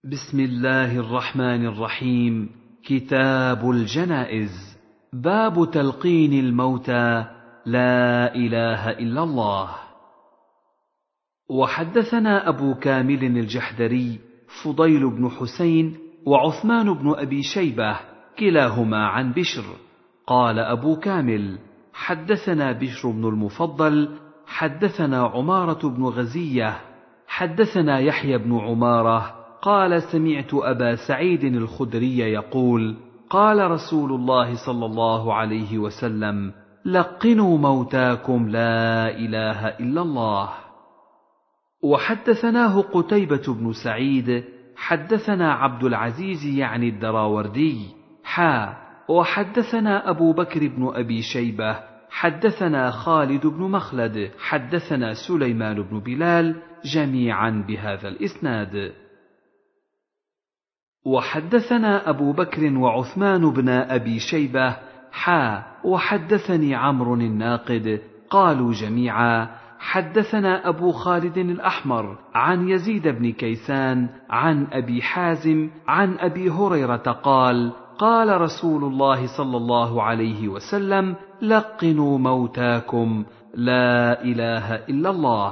بسم الله الرحمن الرحيم. كتاب الجنائز. باب تلقين الموتى لا إله إلا الله. وحدثنا أبو كامل الجحدري فضيل بن حسين وعثمان بن أبي شيبة كلاهما عن بشر. قال أبو كامل: حدثنا بشر بن المفضل حدثنا عمارة بن غزية حدثنا يحيى بن عمارة قال: سمعت أبا سعيد الخدري يقول: قال رسول الله صلى الله عليه وسلم: لقنوا موتاكم لا إله إلا الله. وحدثناه قتيبة بن سعيد حدثنا عبد العزيز يعني الدراوردي وحدثنا أبو بكر بن أبي شيبة حدثنا خالد بن مخلد حدثنا سليمان بن بلال جميعا بهذا الإسناد. وحدثنا أبو بكر وعثمان بن أبي شيبة وحدثني عمرو الناقد قالوا جميعا: حدثنا أبو خالد الأحمر عن يزيد بن كيسان عن أبي حازم عن أبي هريرة قال: قال رسول الله صلى الله عليه وسلم: لقنوا موتاكم لا إله إلا الله.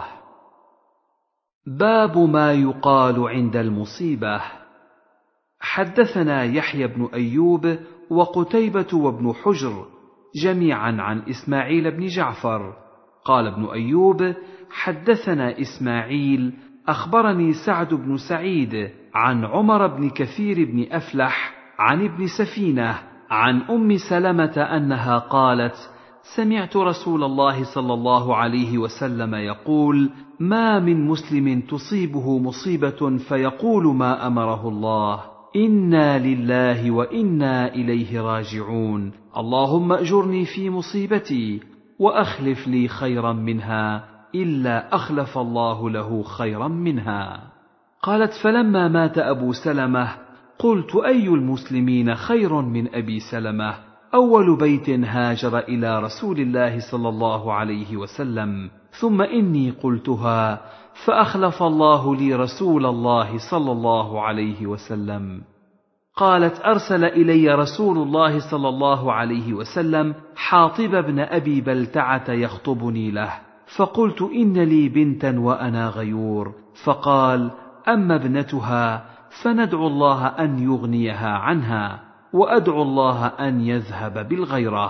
باب ما يقال عند المصيبة. حدثنا يحيى بن أيوب وقتيبة وابن حجر جميعا عن إسماعيل بن جعفر. قال ابن أيوب: حدثنا إسماعيل أخبرني سعد بن سعيد عن عمر بن كثير بن أفلح عن ابن سفينة عن أم سلمة أنها قالت: سمعت رسول الله صلى الله عليه وسلم يقول: ما من مسلم تصيبه مصيبة فيقول ما أمره الله: إنا لله وإنا إليه راجعون، اللهم أجرني في مصيبتي وأخلف لي خيرا منها، إلا أخلف الله له خيرا منها. قالت: فلما مات أبو سلمة قلت: أي المسلمين خير من أبي سلمة؟ أول بيت هاجر إلى رسول الله صلى الله عليه وسلم، ثم إني قلتها فأخلف الله لي رسول الله صلى الله عليه وسلم. قالت: أرسل إلي رسول الله صلى الله عليه وسلم حاطب بن أبي بلتعة يخطبني له، فقلت: إن لي بنتا وأنا غيور، فقال: أما ابنتها فندعو الله أن يغنيها عنها، وأدعو الله أن يذهب بالغيرة.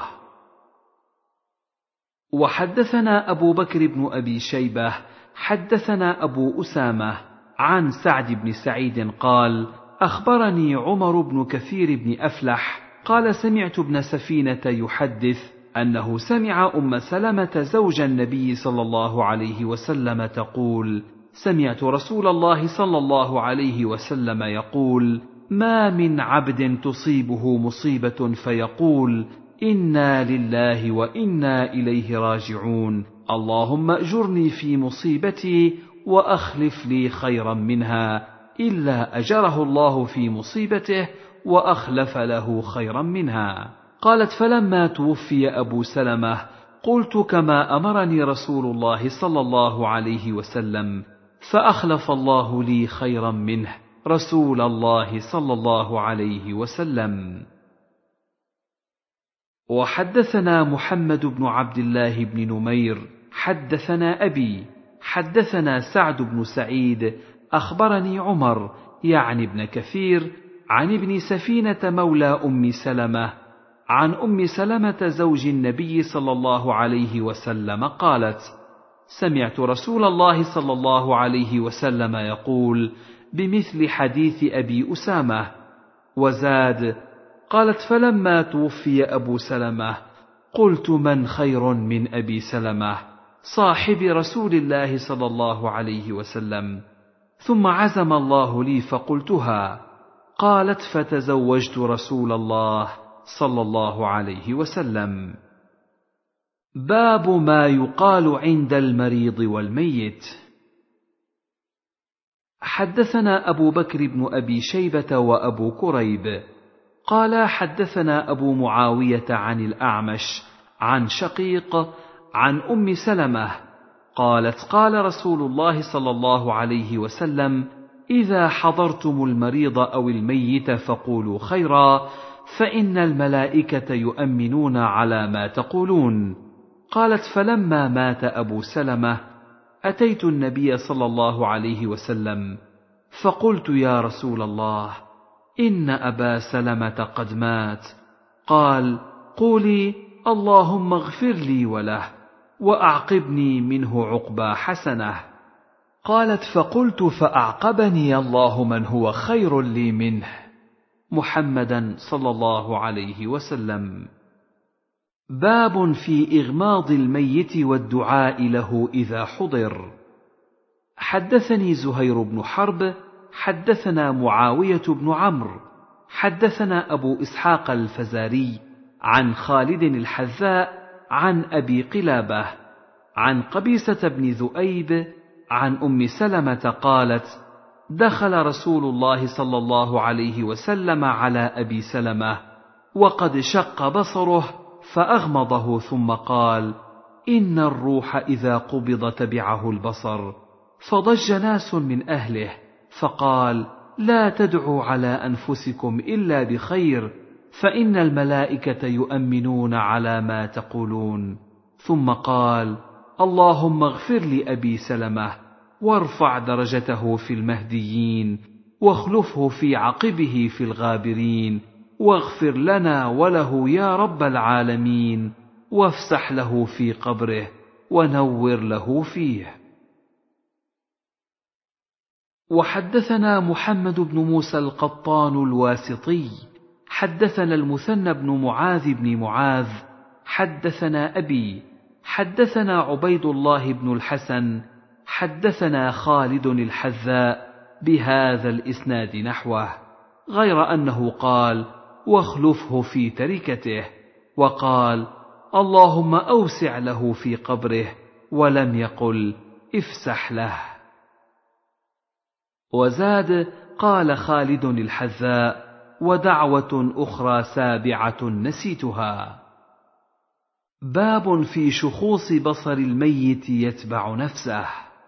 وحدثنا أبو بكر بن أبي شيبة حدثنا أبو أسامة عن سعد بن سعيد قال: أخبرني عمر بن كثير بن أفلح قال: سمعت ابن سفينة يحدث أنه سمع أم سلمة زوج النبي صلى الله عليه وسلم تقول: سمعت رسول الله صلى الله عليه وسلم يقول: ما من عبد تصيبه مصيبة فيقول: إنا لله وإنا إليه راجعون، اللهم أجرني في مصيبتي وأخلف لي خيرا منها، إلا أجره الله في مصيبته وأخلف له خيرا منها. قالت: فلما توفي أبو سلمة قلت كما أمرني رسول الله صلى الله عليه وسلم، فأخلف الله لي خيرا منه رسول الله صلى الله عليه وسلم. وحدثنا محمد بن عبد الله بن نمير حدثنا أبي حدثنا سعد بن سعيد أخبرني عمر يعني ابن كثير عن ابن سفينة مولى أم سلمة عن أم سلمة زوج النبي صلى الله عليه وسلم قالت: سمعت رسول الله صلى الله عليه وسلم يقول بمثل حديث أبي أسامة. وزاد: قالت: فلما توفي أبو سلمة قلت: من خير من أبي سلمة صاحب رسول الله صلى الله عليه وسلم؟ ثم عزم الله لي فقلتها. قالت: فتزوجت رسول الله صلى الله عليه وسلم. باب ما يقال عند المريض والميت. حدثنا أبو بكر بن أبي شيبة وأبو كريب قال: حدثنا أبو معاوية عن الأعمش عن شقيق عن أم سلمة قالت: قال رسول الله صلى الله عليه وسلم: إذا حضرتم المريض أو الميت فقولوا خيرا، فإن الملائكة يؤمنون على ما تقولون. قالت: فلما مات أبو سلمة أتيت النبي صلى الله عليه وسلم فقلت: يا رسول الله، إن أبا سلمة قد مات. قال: قولي: اللهم اغفر لي وله وأعقبني منه عقبى حسنة. قالت: فقلت: فأعقبني الله من هو خير لي منه، محمدا صلى الله عليه وسلم. باب في إغماض الميت والدعاء له إذا حضر. حدثني زهير بن حرب حدثنا معاوية بن عمرو حدثنا أبو إسحاق الفزاري عن خالد الحذاء عن أبي قلابة عن قبيسة بن ذؤيب عن أم سلمة قالت: دخل رسول الله صلى الله عليه وسلم على أبي سلمة وقد شق بصره فأغمضه، ثم قال: إن الروح إذا قبض تبعه البصر. فضج ناس من أهله فقال: لا تدعوا على أنفسكم إلا بخير، فإن الملائكة يؤمنون على ما تقولون. ثم قال: اللهم اغفر لأبي سلمة وارفع درجته في المهديين واخلفه في عقبه في الغابرين، واغفر لنا وله يا رب العالمين، وافسح له في قبره ونور له فيه. وحدثنا محمد بن موسى القطان الواسطي حدثنا المثنى بن معاذ بن معاذ حدثنا أبي حدثنا عبيد الله بن الحسن حدثنا خالد الحذاء بهذا الإسناد نحوه، غير أنه قال: واخلفه في تركته، وقال: اللهم أوسع له في قبره، ولم يقل: افسح له. وزاد: قال خالد الحذاء: ودعوة أخرى سابعة نسيتها. باب في شخوص بصر الميت يتبع نفسه.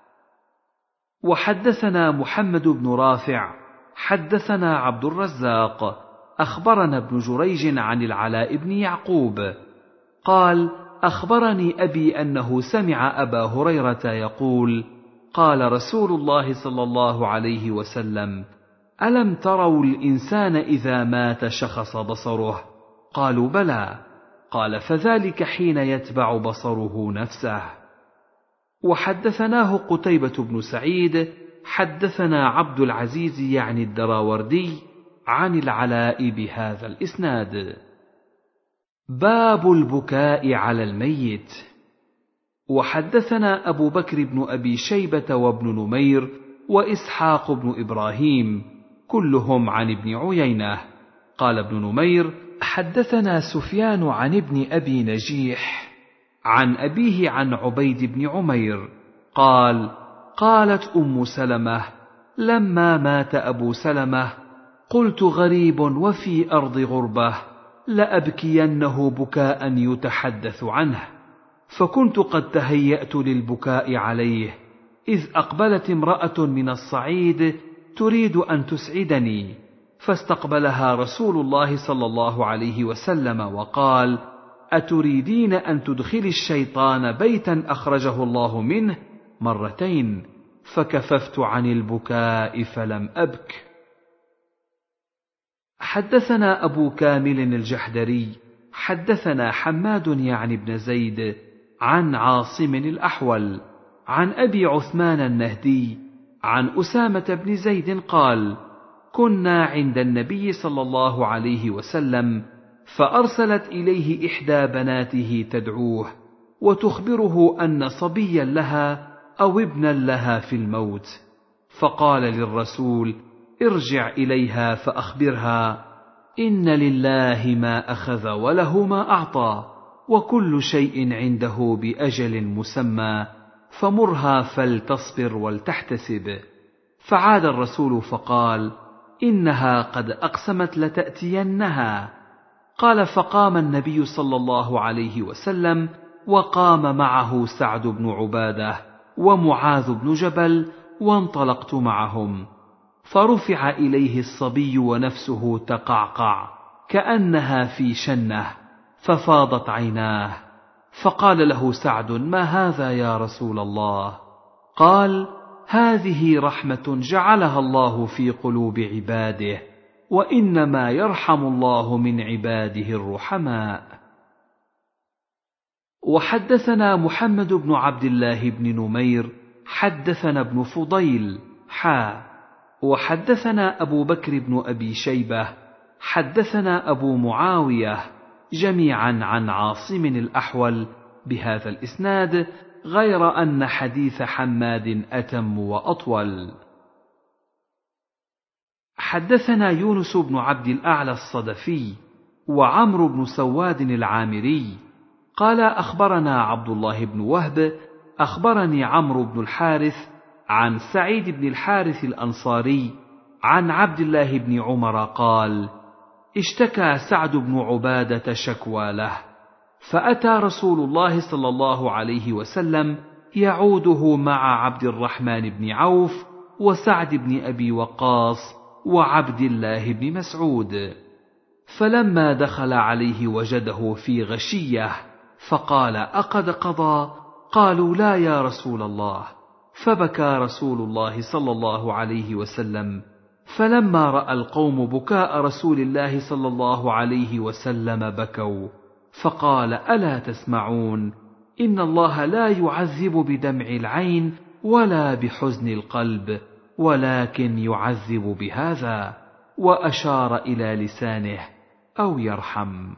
وحدثنا محمد بن رافع حدثنا عبد الرزاق أخبرنا ابن جريج عن العلاء بن يعقوب قال: أخبرني أبي أنه سمع أبا هريرة يقول: قال رسول الله صلى الله عليه وسلم: ألم تروا الإنسان إذا مات شخص بصره؟ قالوا: بلى. قال: فذلك حين يتبع بصره نفسه. وحدثناه قتيبة بن سعيد حدثنا عبد العزيز يعني الدراوردي عن العلاء بهذا الإسناد. باب البكاء على الميت. وحدثنا أبو بكر بن أبي شيبة وابن نمير وإسحاق بن إبراهيم كلهم عن ابن عيينة. قال ابن نمير: حدثنا سفيان عن ابن أبي نجيح عن أبيه عن عبيد بن عمير قال: قالت أم سلمة: لما مات أبو سلمة قلت: غريب وفي أرض غربة، لأبكينه بكاء يتحدث عنه. فكنت قد تهيأت للبكاء عليه، إذ أقبلت امرأة من الصعيد تريد أن تسعدني، فاستقبلها رسول الله صلى الله عليه وسلم وقال: أتريدين أن تدخلي الشيطان بيتا أخرجه الله منه؟ مرتين، فكففت عن البكاء فلم أبك. حدثنا أبو كامل الجحدري حدثنا حماد يعني بن زيد عن عاصم الأحول عن أبي عثمان النهدي عن أسامة بن زيد قال: كنا عند النبي صلى الله عليه وسلم، فأرسلت إليه إحدى بناته تدعوه وتخبره أن صبيا لها أو ابنا لها في الموت، فقال للرسول: ارجع إليها فأخبرها إن لله ما أخذ وله ما أعطى، وكل شيء عنده بأجل مسمى، فمرها فلتصبر ولتحتسب. فعاد الرسول فقال: إنها قد أقسمت لتأتينها. قال: فقام النبي صلى الله عليه وسلم، وقام معه سعد بن عبادة ومعاذ بن جبل، وانطلقت معهم. فرفع إليه الصبي ونفسه تقعقع كأنها في شنة، ففاضت عيناه، فقال له سعد: ما هذا يا رسول الله؟ قال: هذه رحمة جعلها الله في قلوب عباده، وإنما يرحم الله من عباده الرحماء. وحدثنا محمد بن عبد الله بن نمير حدثنا ابن فضيل وحدثنا أبو بكر بن أبي شيبة حدثنا أبو معاوية جميعا عن عاصم الأحول بهذا الإسناد، غير أن حديث حماد أتم وأطول. حدثنا يونس بن عبد الأعلى الصدفي وعمرو بن سواد العامري قال أخبرنا عبد الله بن وهب أخبرني عمرو بن الحارث عن سعيد بن الحارث الأنصاري عن عبد الله بن عمر قال: اشتكى سعد بن عبادة شكوى له، فأتى رسول الله صلى الله عليه وسلم يعوده مع عبد الرحمن بن عوف وسعد بن أبي وقاص وعبد الله بن مسعود، فلما دخل عليه وجده في غشية، فقال: أقد قضى؟ قالوا: لا يا رسول الله. فبكى رسول الله صلى الله عليه وسلم، فلما رأى القوم بكاء رسول الله صلى الله عليه وسلم بكوا، فقال: ألا تسمعون؟ إن الله لا يعذب بدمع العين ولا بحزن القلب، ولكن يعذب بهذا، وأشار إلى لسانه، أو يرحم.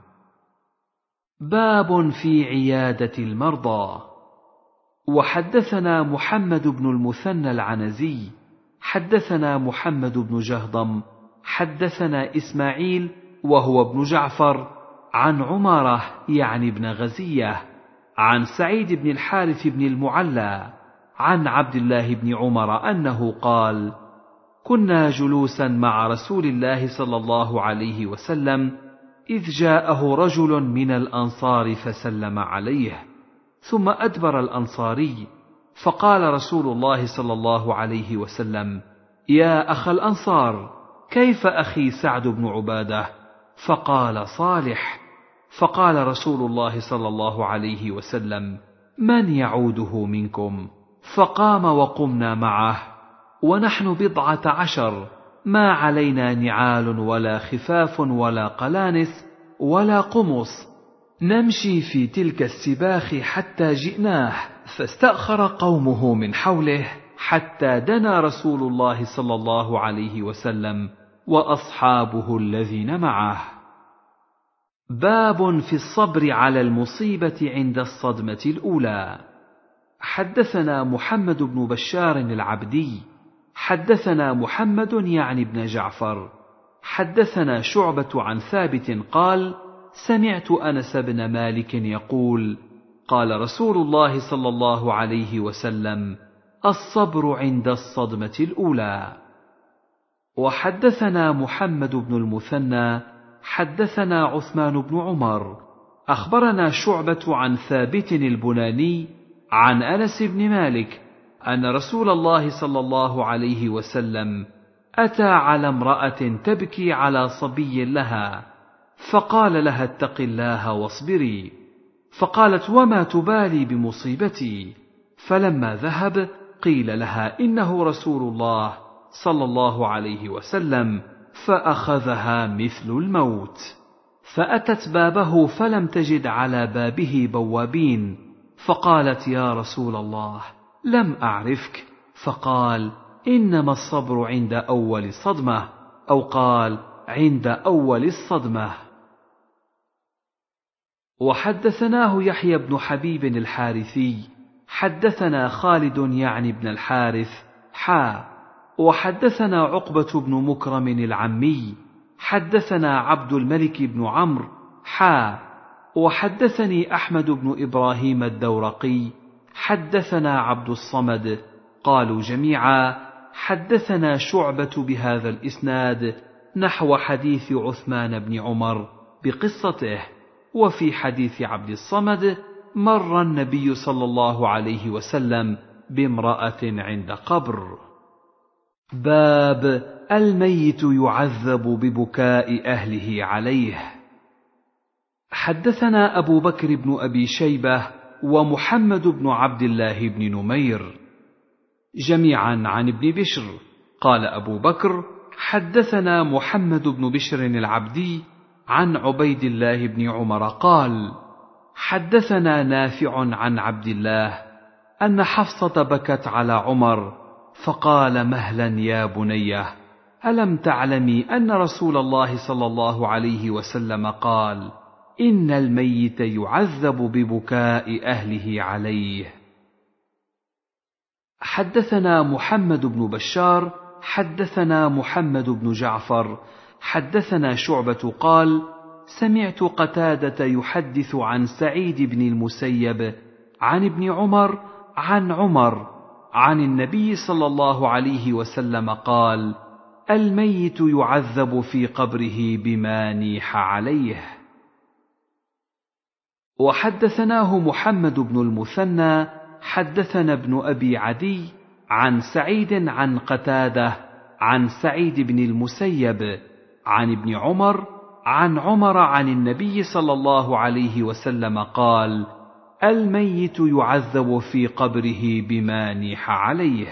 باب في عيادة المرضى. وحدثنا محمد بن المثنى العنزي حدثنا محمد بن جهضم حدثنا إسماعيل وهو ابن جعفر عن عمارة يعني بن غزية عن سعيد بن الحارث بن المعلى عن عبد الله بن عمر أنه قال: كنا جلوسا مع رسول الله صلى الله عليه وسلم إذ جاءه رجل من الأنصار فسلم عليه، ثم أدبر الأنصاري، فقال رسول الله صلى الله عليه وسلم: يا أخ الأنصار، كيف أخي سعد بن عبادة؟ فقال: صالح. فقال رسول الله صلى الله عليه وسلم: من يعوده منكم؟ فقام وقمنا معه، ونحن 17، ما علينا نعال ولا خفاف ولا قلانس ولا قمص، نمشي في تلك السباخ حتى جئناه، فاستأخر قومه من حوله حتى دنا رسول الله صلى الله عليه وسلم وأصحابه الذين معه. باب في الصبر على المصيبة عند الصدمة الأولى. حدثنا محمد بن بشار العبدي حدثنا محمد يعني بن جعفر حدثنا شعبة عن ثابت قال: سمعت أنس بن مالك يقول: قال رسول الله صلى الله عليه وسلم: الصبر عند الصدمة الأولى. وحدثنا محمد بن المثنى حدثنا عثمان بن عمر أخبرنا شعبة عن ثابت البناني عن أنس بن مالك أن رسول الله صلى الله عليه وسلم أتى على امرأة تبكي على صبي لها، فقال لها: اتق الله واصبري. فقالت: وما تبالي بمصيبتي؟ فلما ذهب قيل لها: إنه رسول الله صلى الله عليه وسلم، فأخذها مثل الموت. فأتت بابه فلم تجد على بابه بوابين، فقالت: يا رسول الله، لم أعرفك. فقال: إنما الصبر عند أول صدمة، أو قال: عند أول الصدمة. وحدثناه يحيى بن حبيب الحارثي حدثنا خالد يعني بن الحارث وحدثنا عقبة بن مكرم العمي حدثنا عبد الملك بن عمرو وحدثني أحمد بن إبراهيم الدورقي حدثنا عبد الصمد قالوا جميعا: حدثنا شعبة بهذا الإسناد نحو حديث عثمان بن عمر بقصته. وفي حديث عبد الصمد مر النبي صلى الله عليه وسلم بامرأة عند قبر. باب الميت يعذب ببكاء أهله عليه. حدثنا أبو بكر بن أبي شيبة ومحمد بن عبد الله بن نمير جميعا عن ابن بشر قال أبو بكر: حدثنا محمد بن بشر العبدي عن عبيد الله بن عمر قال: حدثنا نافع عن عبد الله أن حفصة بكت على عمر فقال: مهلا يا بنيه، ألم تعلمي أن رسول الله صلى الله عليه وسلم قال: إن الميت يعذب ببكاء أهله عليه. حدثنا محمد بن بشار حدثنا محمد بن جعفر حدثنا شعبة قال: سمعت قتادة يحدث عن سعيد بن المسيب عن ابن عمر عن عمر عن النبي صلى الله عليه وسلم قال: الميت يعذب في قبره بما نيح عليه. وحدثناه محمد بن المثنى حدثنا ابن أبي عدي عن سعيد عن قتادة عن سعيد بن المسيب عن ابن عمر عن عمر عن النبي صلى الله عليه وسلم قال: الميت يعذب في قبره بما نيح عليه.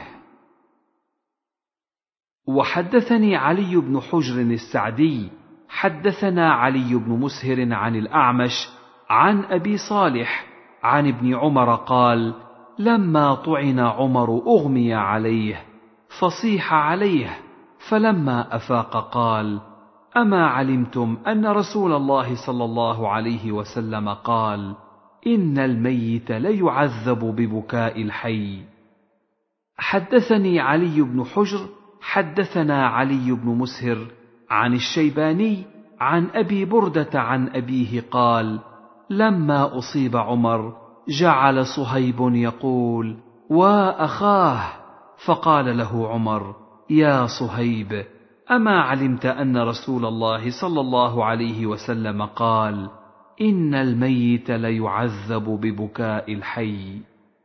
وحدثني علي بن حجر السعدي حدثنا علي بن مسهر عن الأعمش عن أبي صالح عن ابن عمر قال: لما طعن عمر أغمي عليه فصيح عليه، فلما أفاق قال: أما علمتم أن رسول الله صلى الله عليه وسلم قال: إن الميت ليعذب ببكاء الحي. حدثني علي بن حجر حدثنا علي بن مسهر عن الشيباني عن أبي بردة عن أبيه قال: لما أصيب عمر جعل صهيب يقول: وأخاه، فقال له عمر: يا صهيب، أما علمت أن رسول الله صلى الله عليه وسلم قال: إن الميت ليعذب ببكاء الحي.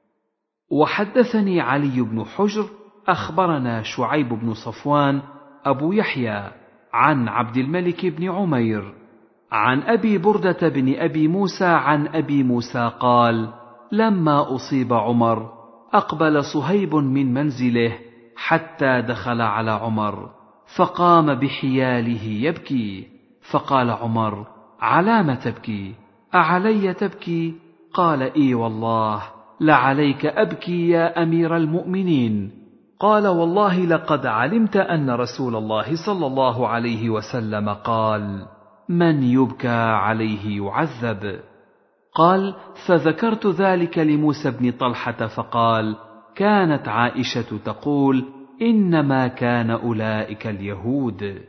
وحدثني علي بن حجر أخبرنا شعيب بن صفوان أبو يحيى عن عبد الملك بن عمير عن أبي بردة بن أبي موسى عن أبي موسى قال: لما أصيب عمر أقبل صهيب من منزله حتى دخل على عمر فقام بحياله يبكي، فقال عمر: علام تبكي؟ أعلي تبكي؟ قال: إي والله لعليك أبكي يا أمير المؤمنين. قال: والله لقد علمت أن رسول الله صلى الله عليه وسلم قال: من يبكى عليه يعذب. قال: فذكرت ذلك لموسى بن طلحة فقال: كانت عائشة تقول: إنما كان أولئك اليهود.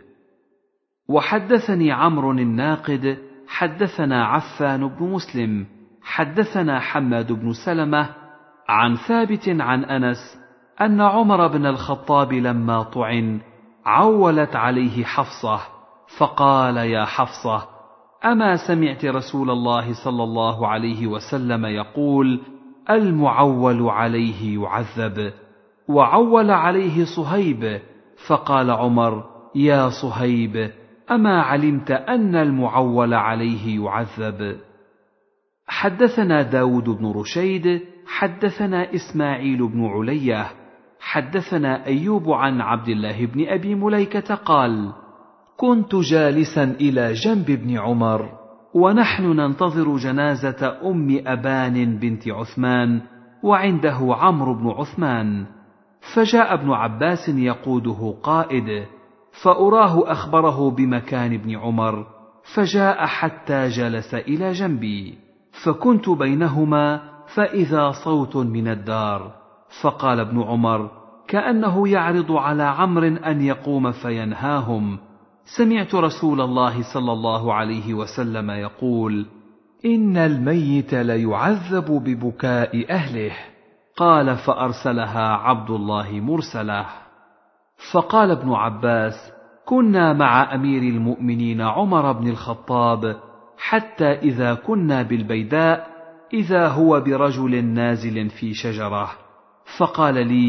وحدثني عمرو الناقد حدثنا عفان بن مسلم حدثنا حماد بن سلمة عن ثابت عن أنس أن عمر بن الخطاب لما طعن عولت عليه حفصة فقال: يا حفصة، أما سمعت رسول الله صلى الله عليه وسلم يقول: المعول عليه يعذب؟ وعول عليه صهيب، فقال عمر: يا صهيب، أما علمت أن المعول عليه يعذب؟ حدثنا داود بن رشيد حدثنا إسماعيل بن علية حدثنا أيوب عن عبد الله بن أبي مليكة قال: كنت جالسا إلى جنب ابن عمر ونحن ننتظر جنازة أم أبان بنت عثمان وعنده عمرو بن عثمان، فجاء ابن عباس يقوده قائد، فأراه أخبره بمكان ابن عمر، فجاء حتى جلس إلى جنبي، فكنت بينهما فإذا صوت من الدار، فقال ابن عمر كأنه يعرض على عمرو أن يقوم فينهاهم: سمعت رسول الله صلى الله عليه وسلم يقول: إن الميت ليعذب ببكاء أهله. قال: فأرسلها عبد الله مرسله. فقال ابن عباس: كنا مع أمير المؤمنين عمر بن الخطاب حتى إذا كنا بالبيداء إذا هو برجل نازل في شجرة، فقال لي: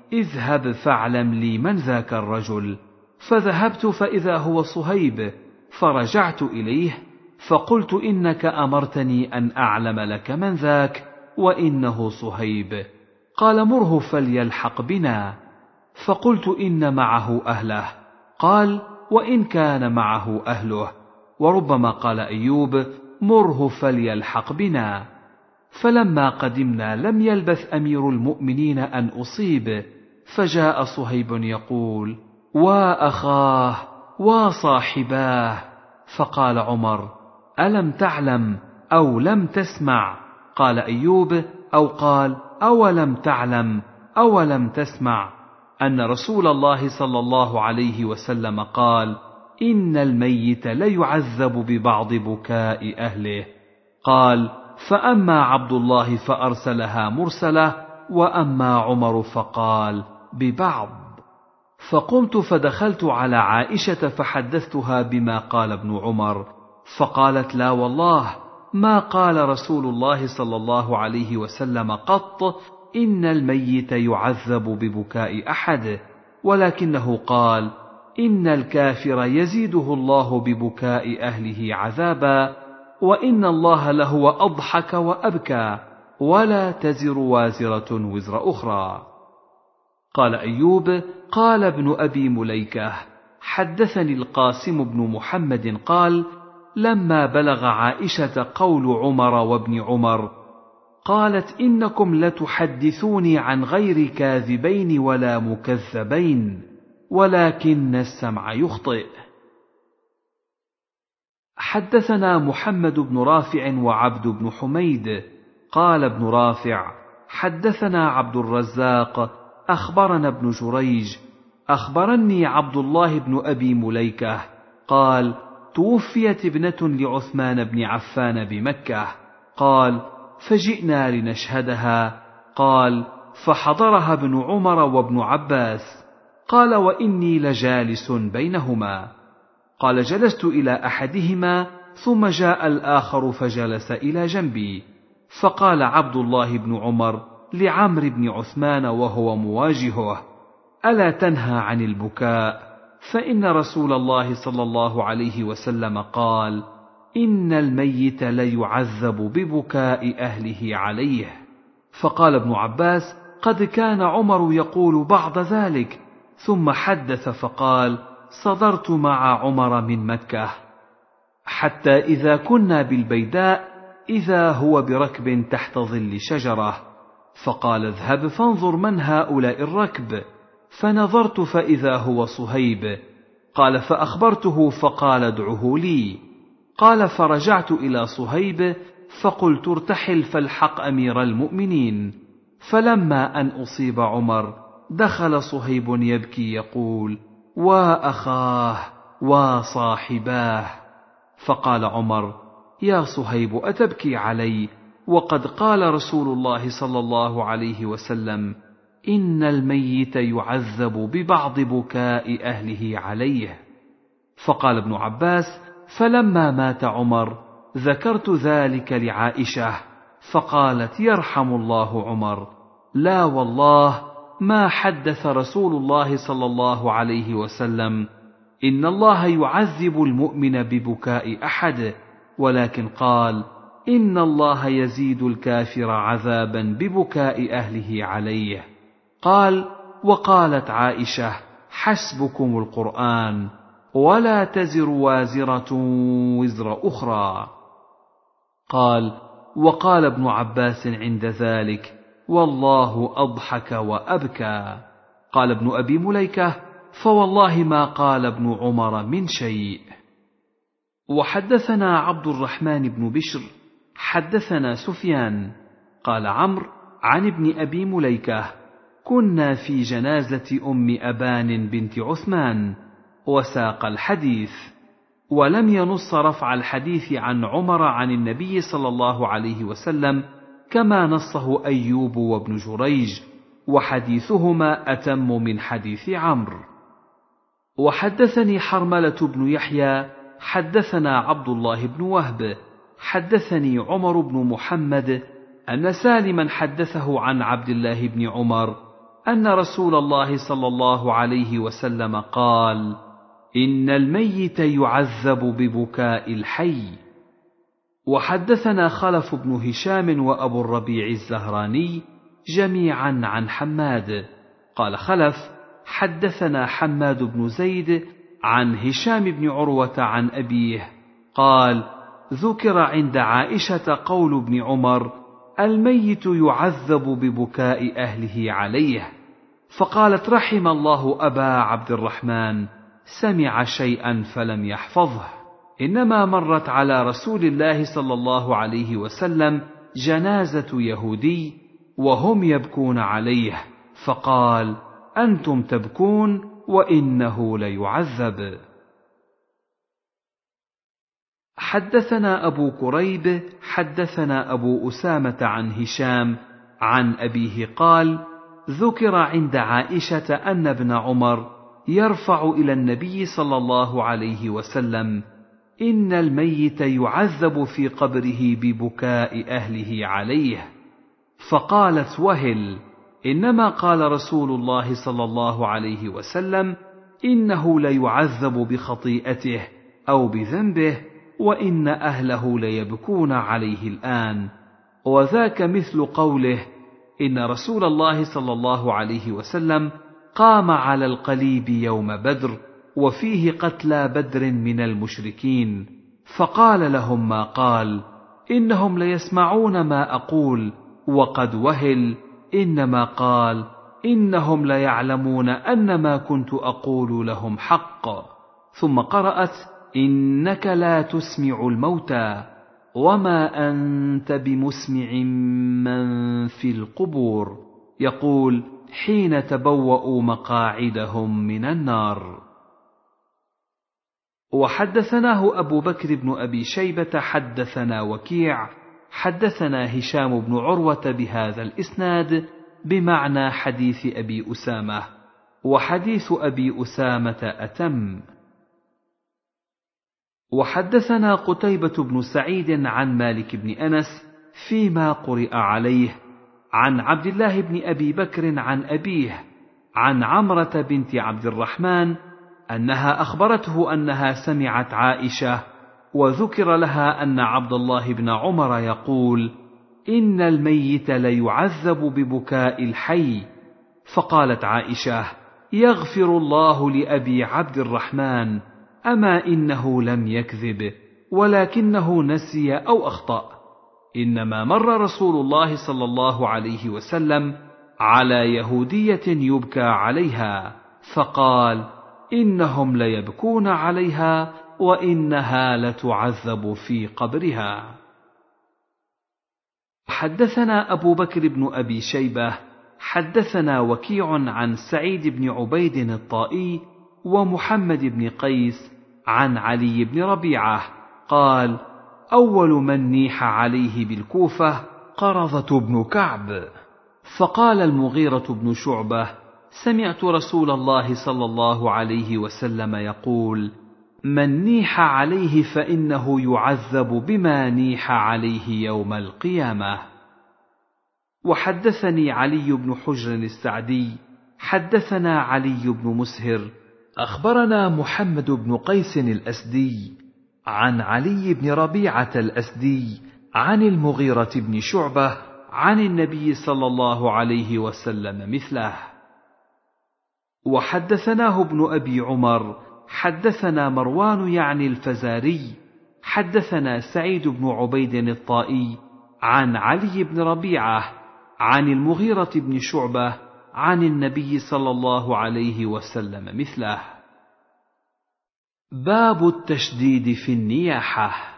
اذهب فاعلم لي من ذاك الرجل. فذهبت فإذا هو صهيب، فرجعت إليه فقلت إنك أمرتني أن أعلم لك من ذاك، وإنه صهيب. قال مره فليلحق بنا. فقلت إن معه أهله. قال وإن كان معه أهله. وربما قال أيوب مره فليلحق بنا. فلما قدمنا لم يلبث أمير المؤمنين أن أصيب، فجاء صهيب يقول وأخاه وصاحباه. فقال عمر ألم تعلم أو لم تسمع؟ قال أيوب أو قال أولم تعلم أولم تسمع أن رسول الله صلى الله عليه وسلم قال إن الميت ليعذب ببعض بكاء أهله. قال فأما عبد الله فأرسلها مرسلة، وأما عمر فقال ببعض. فقمت فدخلت على عائشة فحدثتها بما قال ابن عمر، فقالت لا والله ما قال رسول الله صلى الله عليه وسلم قط إن الميت يعذب ببكاء أحد، ولكنه قال إن الكافر يزيده الله ببكاء أهله عذابا، وإن الله لهو أضحك وأبكى، ولا تزر وازرة وزر أخرى. قال أيوب قال ابن أبي مليكة حدثني القاسم بن محمد قال لما بلغ عائشة قول عمر وابن عمر قالت إنكم لتحدثوني عن غير كاذبين ولا مكذبين، ولكن السمع يخطئ. حدثنا محمد بن رافع وعبد بن حميد قال ابن رافع حدثنا عبد الرزاق أخبرنا ابن جريج أخبرني عبد الله بن أبي مليكة قال توفيت ابنة لعثمان بن عفان بمكة. قال فجئنا لنشهدها. قال فحضرها ابن عمر وابن عباس. قال وإني لجالس بينهما. قال جلست إلى أحدهما ثم جاء الآخر فجلس إلى جنبي. فقال عبد الله بن عمر لعمرو بن عثمان وهو مواجهه ألا تنهى عن البكاء؟ فإن رسول الله صلى الله عليه وسلم قال إن الميت ليعذب ببكاء أهله عليه. فقال ابن عباس قد كان عمر يقول بعض ذلك، ثم حدث فقال صدرت مع عمر من مكة حتى إذا كنا بالبيداء إذا هو بركب تحت ظل شجرة، فقال اذهب فانظر من هؤلاء الركب. فنظرت فإذا هو صهيب. قال فأخبرته فقال ادعه لي. قال فرجعت إلى صهيب فقلت ارتحل فالحق أمير المؤمنين. فلما أن أصيب عمر دخل صهيب يبكي يقول وأخاه وصاحباه. فقال عمر يا صهيب أتبكي علي وقد قال رسول الله صلى الله عليه وسلم إن الميت يعذب ببعض بكاء أهله عليه. فقال ابن عباس فلما مات عمر ذكرت ذلك لعائشة فقالت يرحم الله عمر، لا والله ما حدث رسول الله صلى الله عليه وسلم إن الله يعذب المؤمن ببكاء أحد، ولكن قال إن الله يزيد الكافر عذابا ببكاء أهله عليه. قال وقالت عائشة حسبكم القرآن ولا تزر وازرة وزر أخرى. قال وقال ابن عباس عند ذلك والله أضحك وأبكى. قال ابن أبي مليكة فوالله ما قال ابن عمر من شيء. وحدثنا عبد الرحمن بن بشر حدثنا سفيان قال عمرو عن ابن أبي مليكة كنا في جنازة أم أبان بنت عثمان، وساق الحديث ولم ينص رفع الحديث عن عمر عن النبي صلى الله عليه وسلم كما نصه أيوب وابن جريج، وحديثهما أتم من حديث عمرو. وحدثني حرملة بن يحيى حدثنا عبد الله بن وهب حدثني عمر بن محمد أن سالما حدثه عن عبد الله بن عمر أن رسول الله صلى الله عليه وسلم قال: إن الميت يعذب ببكاء الحي. وحدثنا خلف بن هشام وأبو الربيع الزهراني جميعا عن حماد قال خلف: حدثنا حماد بن زيد عن هشام بن عروة عن أبيه قال: ذكر عند عائشة قول ابن عمر: الميت يعذب ببكاء أهله عليه، فقالت: رحم الله أبا عبد الرحمن، سمع شيئا فلم يحفظه. إنما مرت على رسول الله صلى الله عليه وسلم جنازة يهودي وهم يبكون عليه، فقال: أنتم تبكون وإنه ليعذب. حدثنا أبو كريب حدثنا أبو أسامة عن هشام عن أبيه قال: ذكر عند عائشة أن ابن عمر يرفع إلى النبي صلى الله عليه وسلم: إن الميت يعذب في قبره ببكاء أهله عليه، فقالت وهل: إنما قال رسول الله صلى الله عليه وسلم: إنه ليعذب بخطيئته أو بذنبه، وإن أهله ليبكون عليه الآن. وذاك مثل قوله: إن رسول الله صلى الله عليه وسلم قام على القليب يوم بدر وفيه قتلى بدر من المشركين، فقال لهم ما قال: إنهم ليسمعون ما أقول، وقد وهل إنما قال: إنهم ليعلمون أن ما كنت أقول لهم حق. ثم قرأت: إنك لا تسمع الموتى وما أنت بمسمع من في القبور، يقول حين تبوأوا مقاعدهم من النار. وحدثناه أبو بكر بن أبي شيبة حدثنا وكيع حدثنا هشام بن عروة بهذا الإسناد بمعنى حديث أبي أسامة، وحديث أبي أسامة أتم. وحدثنا قتيبة بن سعيد عن مالك بن أنس فيما قرئ عليه عن عبد الله بن أبي بكر عن أبيه عن عمرة بنت عبد الرحمن أنها أخبرته أنها سمعت عائشة وذكر لها أن عبد الله بن عمر يقول: إن الميت ليعذب ببكاء الحي، فقالت عائشة: يغفر الله لأبي عبد الرحمن، أما إنه لم يكذب ولكنه نسي أو أخطأ، إنما مر رسول الله صلى الله عليه وسلم على يهودية يبكى عليها، فقال: إنهم ليبكون عليها وإنها لتعذب في قبرها. حدثنا أبو بكر بن أبي شيبة حدثنا وكيع عن سعيد بن عبيد الطائي ومحمد بن قيس عن علي بن ربيعة قال: أول من نيح عليه بالكوفة قرظة بن كعب، فقال المغيرة بن شعبة: سمعت رسول الله صلى الله عليه وسلم يقول: من نيح عليه فإنه يعذب بما نيح عليه يوم القيامة. وحدثني علي بن حجر السعدي حدثنا علي بن مسهر أخبرنا محمد بن قيس الأسدي عن علي بن ربيعة الأسدي عن المغيرة بن شعبة عن النبي صلى الله عليه وسلم مثله. وحدثناه ابن أبي عمر حدثنا مروان يعني الفزاري حدثنا سعيد بن عبيد الطائي عن علي بن ربيعة عن المغيرة بن شعبة عن النبي صلى الله عليه وسلم مثله. باب التشديد في النياحة.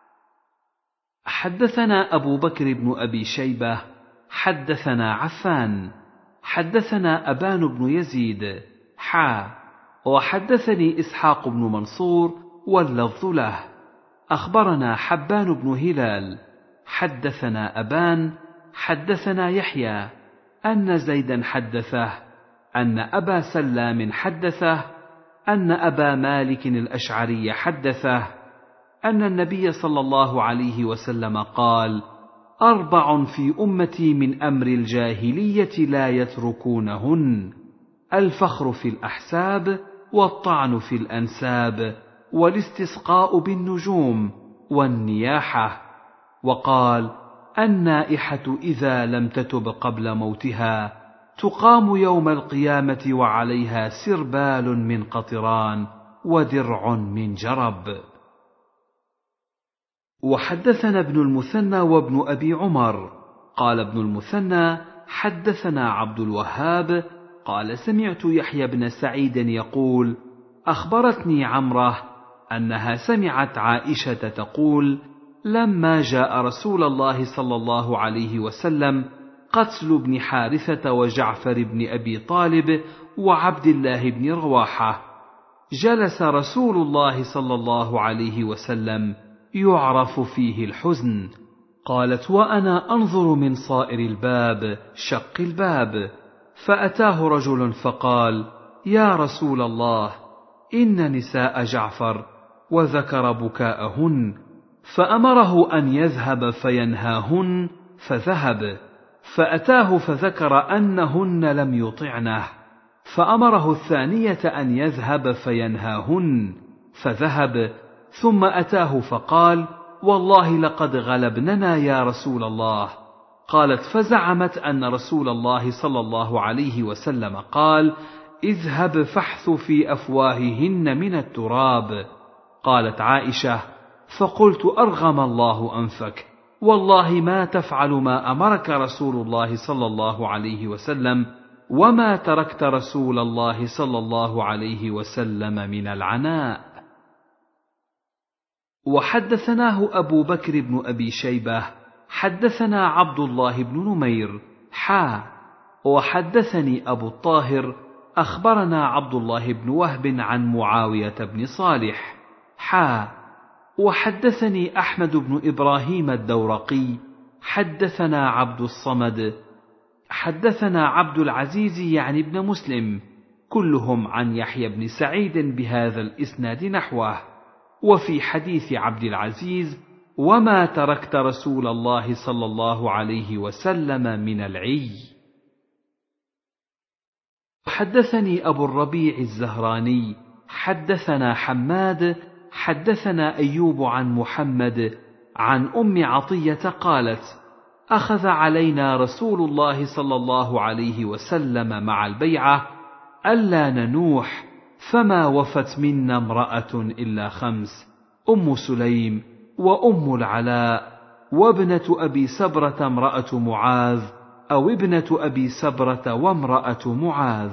حدثنا أبو بكر بن أبي شيبة حدثنا عفان حدثنا أبان بن يزيد وحدثني إسحاق بن منصور واللفظ له أخبرنا حبان بن هلال حدثنا أبان حدثنا يحيى أن زيدا حدثه أن أبا سلام حدثه أن أبا مالك الأشعري حدثه أن النبي صلى الله عليه وسلم قال: 4 في أمتي من أمر الجاهلية لا يتركونهن: الفخر في الأحساب، والطعن في الأنساب، والاستسقاء بالنجوم، والنياحة. وقال: النائحة إذا لم تتب قبل موتها تقام يوم القيامة وعليها سربال من قطران ودرع من جرب. وحدثنا ابن المثنى وابن أبي عمر قال ابن المثنى: حدثنا عبد الوهاب قال: سمعت يحيى بن سعيد يقول: أخبرتني عمرة أنها سمعت عائشة تقول: لما جاء رسول الله صلى الله عليه وسلم قتل ابن حارثة وجعفر بن أبي طالب وعبد الله بن رواحة، جلس رسول الله صلى الله عليه وسلم يعرف فيه الحزن. قالت: وأنا أنظر من صائر الباب شق الباب، فأتاه رجل فقال: يا رسول الله، إن نساء جعفر، وذكر بكاءهن، فأمره أن يذهب فينهاهن، فذهب. فأتاه فذكر أنهن لم يطعنه، فأمره الثانية أن يذهب فينهاهن، فذهب. ثم أتاه فقال: والله لقد غلبننا يا رسول الله. قالت: فزعمت أن رسول الله صلى الله عليه وسلم قال: اذهب فاحث في أفواههن من التراب. قالت عائشة: فقلت: أرغم الله أنفك، والله ما تفعل ما أمرك رسول الله صلى الله عليه وسلم، وما تركت رسول الله صلى الله عليه وسلم من العناء. وحدثناه أبو بكر بن أبي شيبة حدثنا عبد الله بن نمير وحدثني أبو الطاهر أخبرنا عبد الله بن وهب عن معاوية بن صالح وحدثني أحمد بن إبراهيم الدورقي حدثنا عبد الصمد حدثنا عبد العزيز يعني ابن مسلم، كلهم عن يحيى بن سعيد بهذا الإسناد نحوه. وفي حديث عبد العزيز: وما تركت رسول الله صلى الله عليه وسلم من العي. حدثني أبو الربيع الزهراني حدثنا حماد حدثنا أيوب عن محمد عن أم عطية قالت: أخذ علينا رسول الله صلى الله عليه وسلم مع البيعة ألا ننوح، فما وفت منا امرأة إلا 5: أم سليم، وأم العلاء، وابنة أبي سبرة امرأة معاذ، أو ابنة أبي سبرة وامرأة معاذ.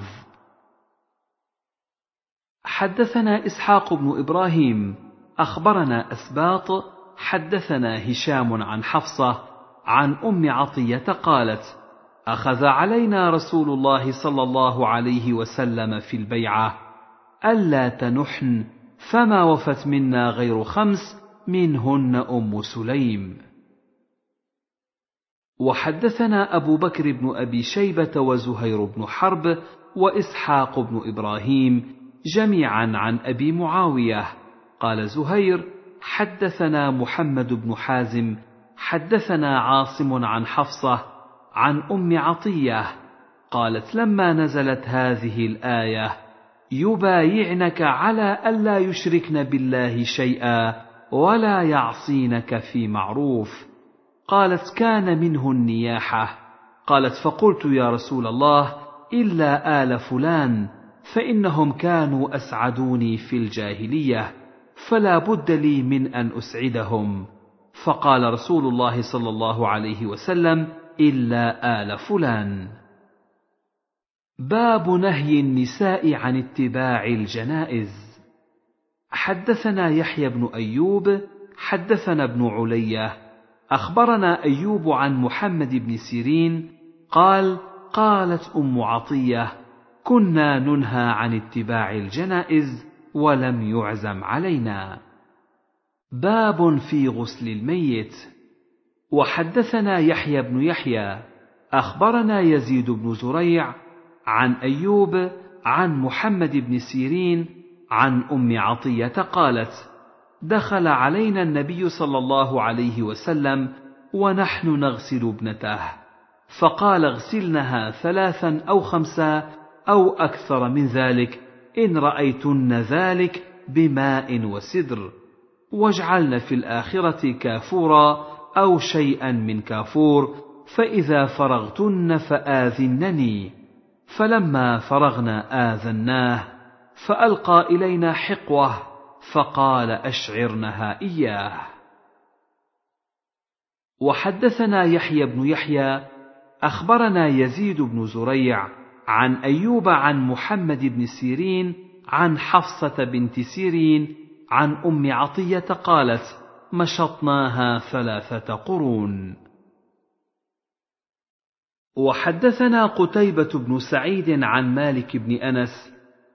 حدثنا إسحاق بن إبراهيم أخبرنا أسباط حدثنا هشام عن حفصة عن أم عطية قالت: أخذ علينا رسول الله صلى الله عليه وسلم في البيعة ألا تنحن، فما وفت منا غير 5 منهن أم سليم. وحدثنا أبو بكر بن أبي شيبة وزهير بن حرب وإسحاق بن إبراهيم جميعا عن أبي معاوية قال زهير: حدثنا محمد بن حازم حدثنا عاصم عن حفصة عن أم عطية قالت: لما نزلت هذه الآية: يبايعنك على ألا يشركن بالله شيئا ولا يعصينك في معروف، قالت: كان منه النياحة. قالت: فقلت: يا رسول الله، إلا آل فلان، فإنهم كانوا أسعدوني في الجاهلية، فلا بد لي من أن أسعدهم. فقال رسول الله صلى الله عليه وسلم: إلا آل فلان. باب نهي النساء عن اتباع الجنائز. حدثنا يحيى بن أيوب حدثنا ابن علية أخبرنا أيوب عن محمد بن سيرين قال: قالت أم عطية: كنا ننهى عن اتباع الجنائز ولم يعزم علينا. باب في غسل الميت. وحدثنا يحيى بن يحيى أخبرنا يزيد بن زريع عن أيوب عن محمد بن سيرين عن أم عطية قالت: دخل علينا النبي صلى الله عليه وسلم ونحن نغسل ابنته، فقال اغسلنها 3 أو 5 أو أكثر من ذلك إن رأيتن ذلك بماء وسدر، واجعلن في الآخرة كافورا أو شيئا من كافور، فإذا فرغتن فآذنني. فلما فرغنا آذناه، فألقى إلينا حقوة فقال أشعرنها إياه. وحدثنا يحيى بن يحيى أخبرنا يزيد بن زريع عن أيوب عن محمد بن سيرين عن حفصة بنت سيرين عن أم عطية قالت: مشطناها 3 قرون. وحدثنا قتيبة بن سعيد عن مالك بن أنس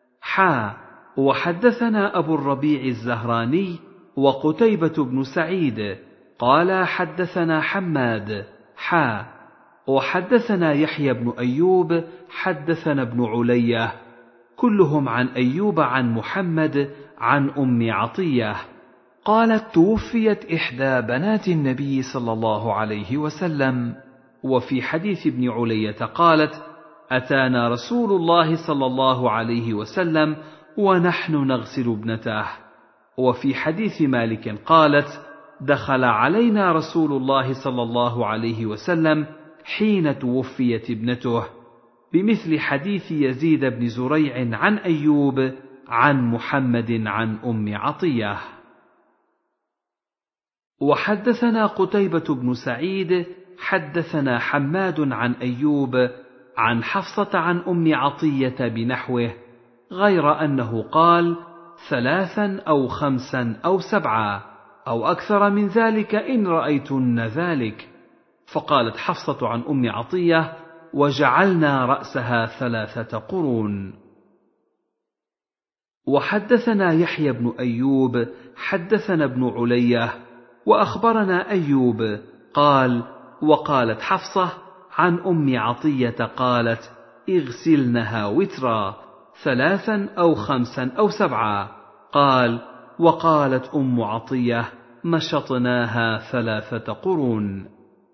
وحدثنا أبو الربيع الزهراني وقتيبة بن سعيد قال حدثنا حماد وحدثنا يحيى بن أيوب حدثنا ابن علية كلهم عن أيوب عن محمد عن أم عطية قالت: توفيت إحدى بنات النبي صلى الله عليه وسلم. وفي حديث ابن علية قالت: أتانا رسول الله صلى الله عليه وسلم ونحن نغسل ابنته. وفي حديث مالك قالت: دخل علينا رسول الله صلى الله عليه وسلم حين توفيت ابنته، بمثل حديث يزيد بن زريع عن أيوب عن محمد عن أم عطية. وحدثنا قتيبة بن سعيد حدثنا حماد عن أيوب عن حفصة عن أم عطية بنحوه، غير أنه قال 3 أو 5 أو 7 أو أكثر من ذلك إن رأيتن ذلك. فقالت حفصة عن أم عطية: وجعلنا رأسها 3 قرون. وحدثنا يحيى بن أيوب حدثنا ابن علية وأخبرنا أيوب قال: وقالت حفصة عن أم عطية قالت: اغسلنها وترا 3 أو 5 أو 7. قال: وقالت أم عطية: مشطناها 3 قرون.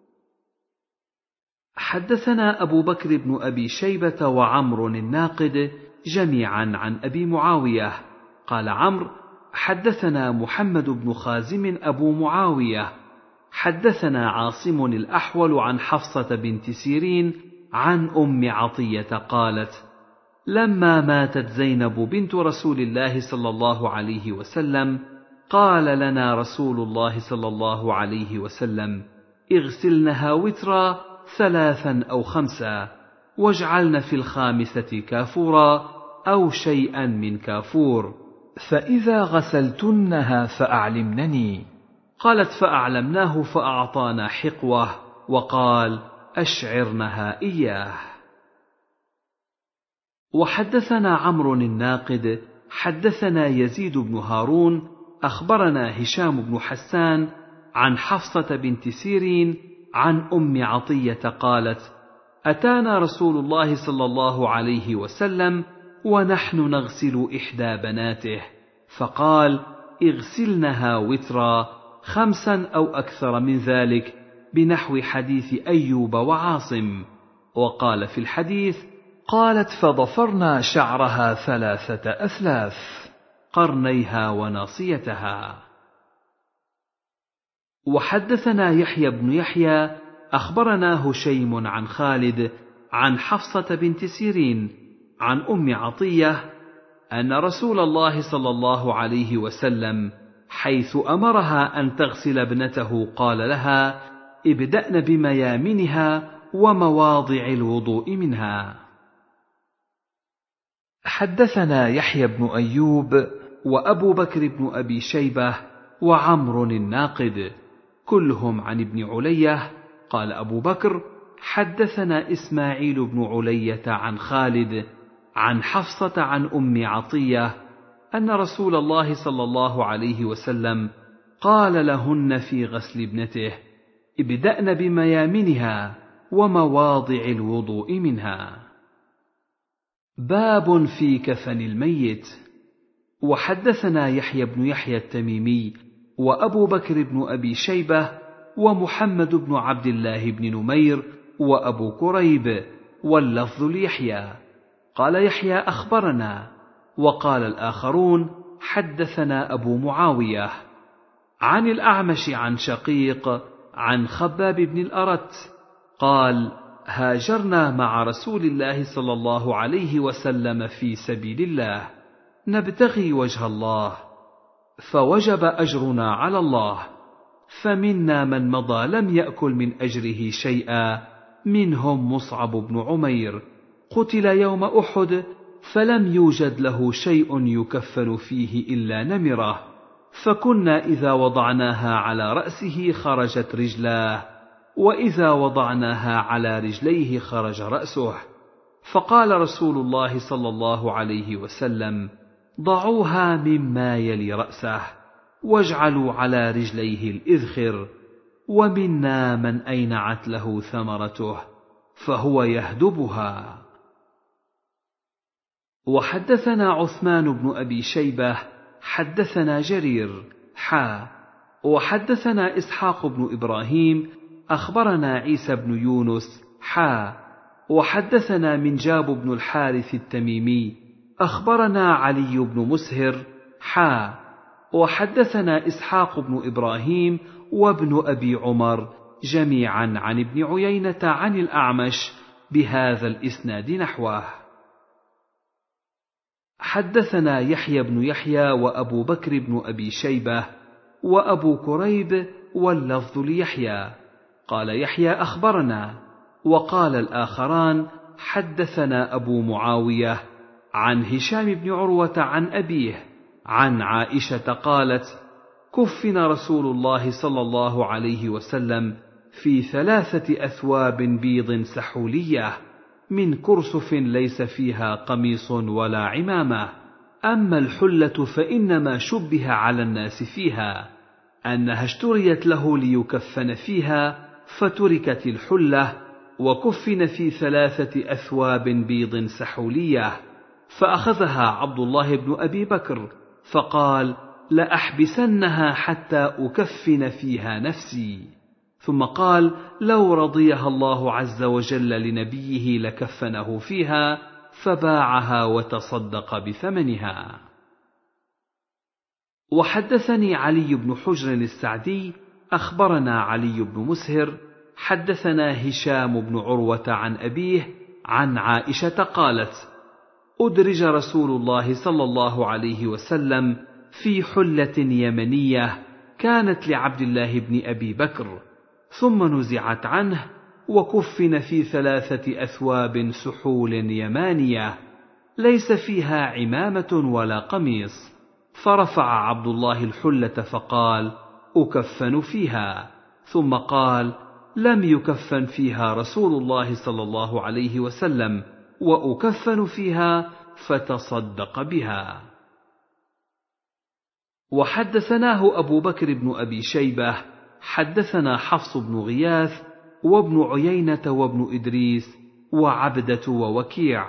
حدثنا أبو بكر بن أبي شيبة وعمر الناقد جميعا عن أبي معاوية قال عمرو: حدثنا محمد بن خازم أبو معاوية حدثنا عاصم الأحول عن حفصة بنت سيرين عن أم عطية قالت: لما ماتت زينب بنت رسول الله صلى الله عليه وسلم قال لنا رسول الله صلى الله عليه وسلم: اغسلنها وترا 3 أو 5 واجعلن في الخامسة كافورا أو شيئا من كافور، فإذا غسلتنها فأعلمنني. قالت: فأعلمناه فأعطانا حقوة وقال: أشعرنها إياه. وحدثنا عمرو الناقد حدثنا يزيد بن هارون أخبرنا هشام بن حسان عن حفصة بنت سيرين عن أم عطية قالت: أتانا رسول الله صلى الله عليه وسلم ونحن نغسل إحدى بناته، فقال: اغسلنها وترا 5 أو أكثر من ذلك، بنحو حديث أيوب وعاصم. وقال في الحديث: قالت: فضفرنا شعرها 3 أثلاث، قرنيها وناصيتها. وحدثنا يحيى بن يحيى أخبرنا هشيم عن خالد عن حفصة بنت سيرين عن أم عطية أن رسول الله صلى الله عليه وسلم حيث أمرها أن تغسل ابنته قال لها: ابدأن بميامنها ومواضع الوضوء منها. حدثنا يحيى بن أيوب وأبو بكر بن أبي شيبة وعمر الناقد كلهم عن ابن علية قال أبو بكر: حدثنا إسماعيل بن علية عن خالد عن حفصة عن أم عطية أن رسول الله صلى الله عليه وسلم قال لهن في غسل ابنته: ابدأن بميامنها ومواضع الوضوء منها. باب في كفن الميت. وحدثنا يحيى بن يحيى التميمي وأبو بكر بن أبي شيبة ومحمد بن عبد الله بن نمير وأبو كريب، واللفظ ليحيى. قال يحيى أخبرنا، وقال الآخرون حدثنا أبو معاوية. عن الأعمش عن شقيق عن خباب بن الأرت قال: هاجرنا مع رسول الله صلى الله عليه وسلم في سبيل الله نبتغي وجه الله، فوجب أجرنا على الله، فمنا من مضى لم يأكل من أجره شيئا، منهم مصعب بن عمير قتل يوم أحد، فلم يوجد له شيء يكفن فيه إلا نمرة، فكنا إذا وضعناها على رأسه خرجت رجلاه، وإذا وضعناها على رجليه خرج رأسه. فقال رسول الله صلى الله عليه وسلم: ضعوها مما يلي رأسه، واجعلوا على رجليه الإذخر. ومنا من أينعت له ثمرته فهو يهدبها. وحدثنا عثمان بن أبي شيبة حدثنا جرير وحدثنا إسحاق بن إبراهيم أخبرنا عيسى بن يونس وحدثنا منجاب بن الحارث التميمي أخبرنا علي بن مسهر وحدثنا إسحاق بن إبراهيم وابن أبي عمر جميعا عن ابن عيينة عن الأعمش بهذا الإسناد نحوه. حدثنا يحيى بن يحيى وأبو بكر بن أبي شيبة وأبو كريب، واللفظ ليحيى. قال يحيى أخبرنا، وقال الآخران حدثنا أبو معاوية عن هشام بن عروة عن أبيه عن عائشة قالت: كفن رسول الله صلى الله عليه وسلم في 3 أثواب بيض سحولية من كرسف ليس فيها قميص ولا عمامة. أما الحلة فإنما شبه على الناس فيها أنها اشتريت له ليكفن فيها، فتركت الحلة وكفن في 3 أثواب بيض سحولية. فأخذها عبد الله بن أبي بكر فقال: لأحبسنها حتى أكفن فيها نفسي. ثم قال: لو رضيها الله عز وجل لنبيه لكفنه فيها، فباعها وتصدق بثمنها. وحدثني علي بن حجر السعدي أخبرنا علي بن مسهر حدثنا هشام بن عروة عن أبيه عن عائشة قالت: أدرج رسول الله صلى الله عليه وسلم في حلة يمنية كانت لعبد الله بن أبي بكر، ثم نزعت عنه وكفن في 3 أثواب سحول يمانية ليس فيها عمامة ولا قميص. فرفع عبد الله الحلة فقال: أكفن فيها. ثم قال: لم يكفن فيها رسول الله صلى الله عليه وسلم، وأكفن فيها، فتصدق بها. وحدثناه أبو بكر بن أبي شيبة حدثنا حفص بن غياث وابن عيينة وابن إدريس وعبدة ووكيع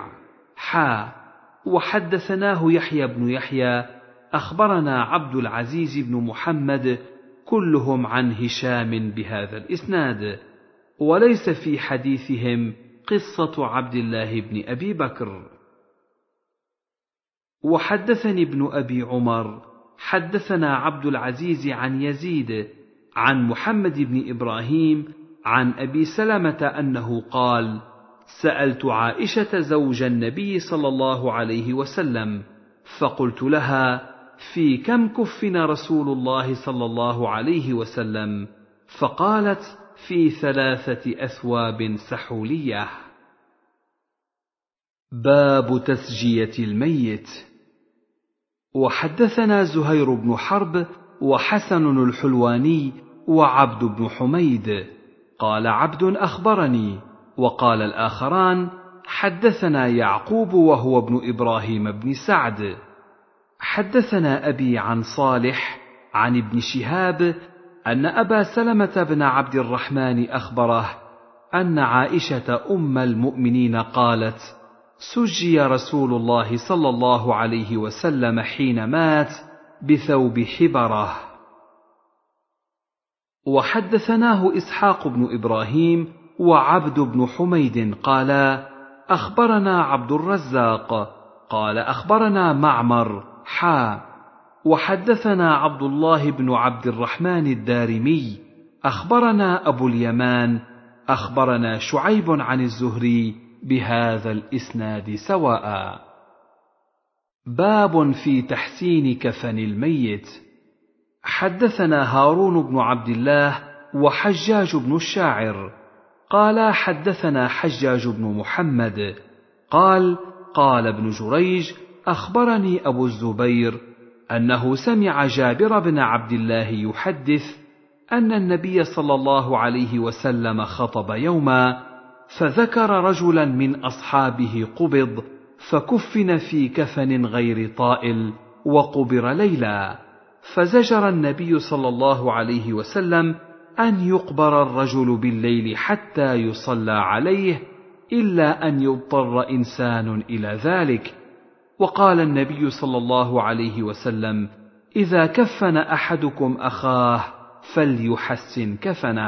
وحدثناه يحيى بن يحيى أخبرنا عبد العزيز بن محمد كلهم عن هشام بهذا الإسناد، وليس في حديثهم قصة عبد الله بن أبي بكر. وحدثني ابن أبي عمر حدثنا عبد العزيز عن يزيد عن محمد بن إبراهيم عن أبي سلمة أنه قال: سألت عائشة زوج النبي صلى الله عليه وسلم فقلت لها: في كم كفن رسول الله صلى الله عليه وسلم؟ فقالت: في 3 أثواب سحولية. باب تسجية الميت. وحدثنا زهير بن حرب وحسن الحلواني وعبد بن حميد قال عبد أخبرني، وقال الآخران حدثنا يعقوب وهو ابن إبراهيم بن سعد حدثنا أبي عن صالح عن ابن شهاب أن أبا سلمة بن عبد الرحمن أخبره أن عائشة أم المؤمنين قالت: سجي رسول الله صلى الله عليه وسلم حين مات بثوب حبره. وحدثناه إسحاق بن إبراهيم وعبد بن حميد قالا أخبرنا عبد الرزاق قال أخبرنا معمر وحدثنا عبد الله بن عبد الرحمن الدارمي أخبرنا أبو اليمان أخبرنا شعيب عن الزهري بهذا الإسناد سواء. باب في تحسين كفن الميت. حدثنا هارون بن عبد الله وحجاج بن الشاعر قالا حدثنا حجاج بن محمد قال ابن جريج أخبرني أبو الزبير أنه سمع جابر بن عبد الله يحدث أن النبي صلى الله عليه وسلم خطب يوما فذكر رجلا من أصحابه قبض فكفن في كفن غير طائل وقبر ليلا، فزجر النبي صلى الله عليه وسلم أن يقبر الرجل بالليل حتى يصلى عليه إلا أن يضطر إنسان إلى ذلك. وقال النبي صلى الله عليه وسلم إذا كفن أحدكم أخاه فليحسن كفنه.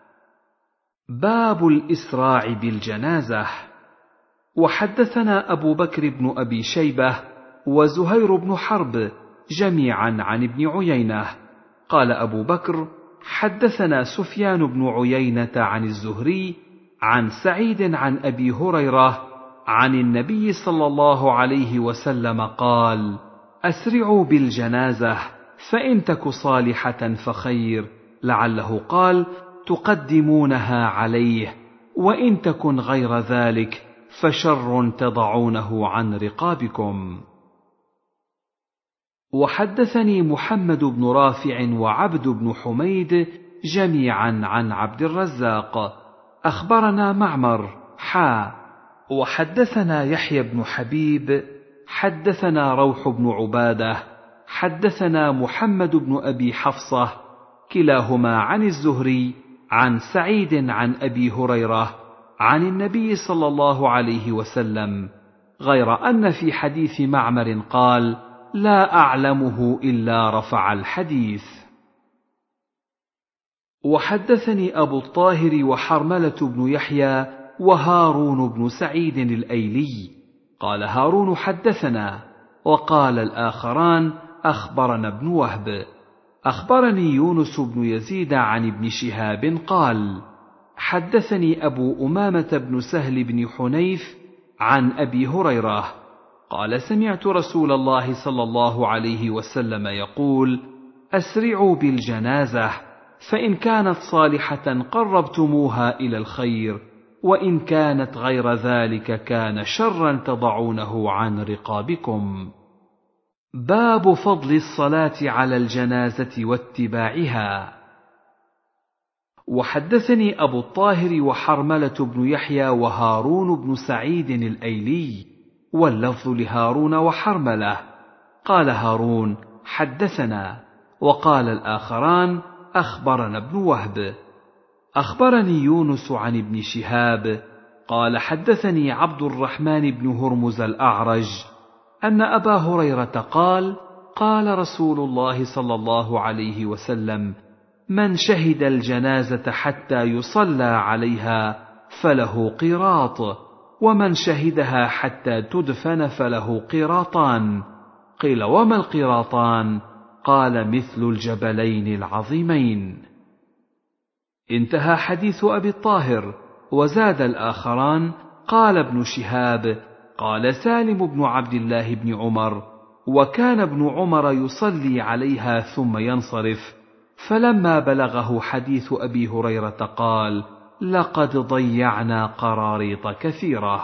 باب الإسراع بالجنازة. وحدثنا أبو بكر بن أبي شيبة وزهير بن حرب جميعا عن ابن عيينة قال أبو بكر حدثنا سفيان بن عيينة عن الزهري عن سعيد عن أبي هريرة عن النبي صلى الله عليه وسلم قال أسرعوا بالجنازة فإن تك صالحة فخير، لعله قال تقدمونها عليه، وإن تكن غير ذلك فشر تضعونه عن رقابكم. وحدثني محمد بن رافع وعبد بن حميد جميعا عن عبد الرزاق أخبرنا معمر وحدثنا يحيى بن حبيب حدثنا روح بن عبادة حدثنا محمد بن أبي حفصة كلاهما عن الزهري عن سعيد عن أبي هريرة عن النبي صلى الله عليه وسلم، غير أن في حديث معمر قال لا أعلمه إلا رفع الحديث. وحدثني أبو الطاهر وحرملة بن يحيى وهارون بن سعيد الأيلي قال هارون حدثنا، وقال الآخران أخبرنا ابن وهب أخبرني يونس بن يزيد عن ابن شهاب قال حدثني أبو أمامة بن سهل بن حنيف عن أبي هريرة قال سمعت رسول الله صلى الله عليه وسلم يقول أسرعوا بالجنازة فإن كانت صالحة قربتموها إلى الخير، وإن كانت غير ذلك كان شرا تضعونه عن رقابكم. باب فضل الصلاة على الجنازة واتباعها. وحدثني أبو الطاهر وحرملة بن يحيى وهارون بن سعيد الأيلي، واللفظ لهارون وحرملة، قال هارون حدثنا، وقال الآخران أخبرنا ابن وهب أخبرني يونس عن ابن شهاب قال حدثني عبد الرحمن بن هرمز الأعرج أن أبا هريرة قال قال رسول الله صلى الله عليه وسلم من شهد الجنازة حتى يصلى عليها فله قيراط، ومن شهدها حتى تدفن فله قيراطان. قيل وما القيراطان؟ قال مثل الجبلين العظيمين. انتهى حديث أبي الطاهر. وزاد الآخران قال ابن شهاب قال سالم بن عبد الله بن عمر وكان ابن عمر يصلي عليها ثم ينصرف، فلما بلغه حديث أبي هريرة قال لقد ضيعنا قراريط كثيرة.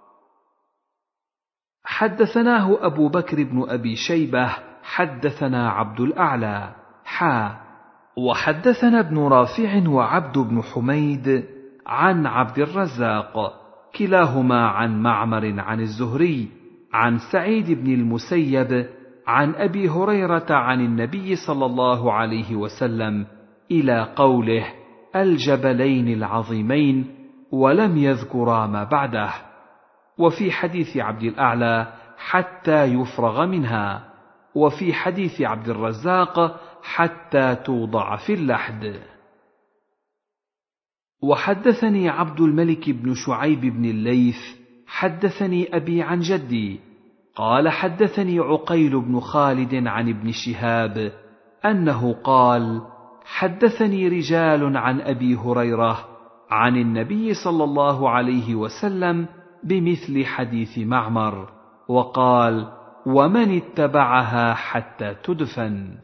حدثناه أبو بكر بن أبي شيبة حدثنا عبد الأعلى وحدثنا ابن رافع وعبد بن حميد عن عبد الرزاق كلاهما عن معمر عن الزهري عن سعيد بن المسيب عن أبي هريرة عن النبي صلى الله عليه وسلم إلى قوله الجبلين العظيمين، ولم يذكرا ما بعده. وفي حديث عبد الأعلى حتى يفرغ منها، وفي حديث عبد الرزاق حتى توضع في اللحد. وحدثني عبد الملك بن شعيب بن الليث حدثني أبي عن جدي قال حدثني عقيل بن خالد عن ابن شهاب أنه قال حدثني رجال عن أبي هريرة عن النبي صلى الله عليه وسلم بمثل حديث معمر، وقال ومن اتبعها حتى تدفن.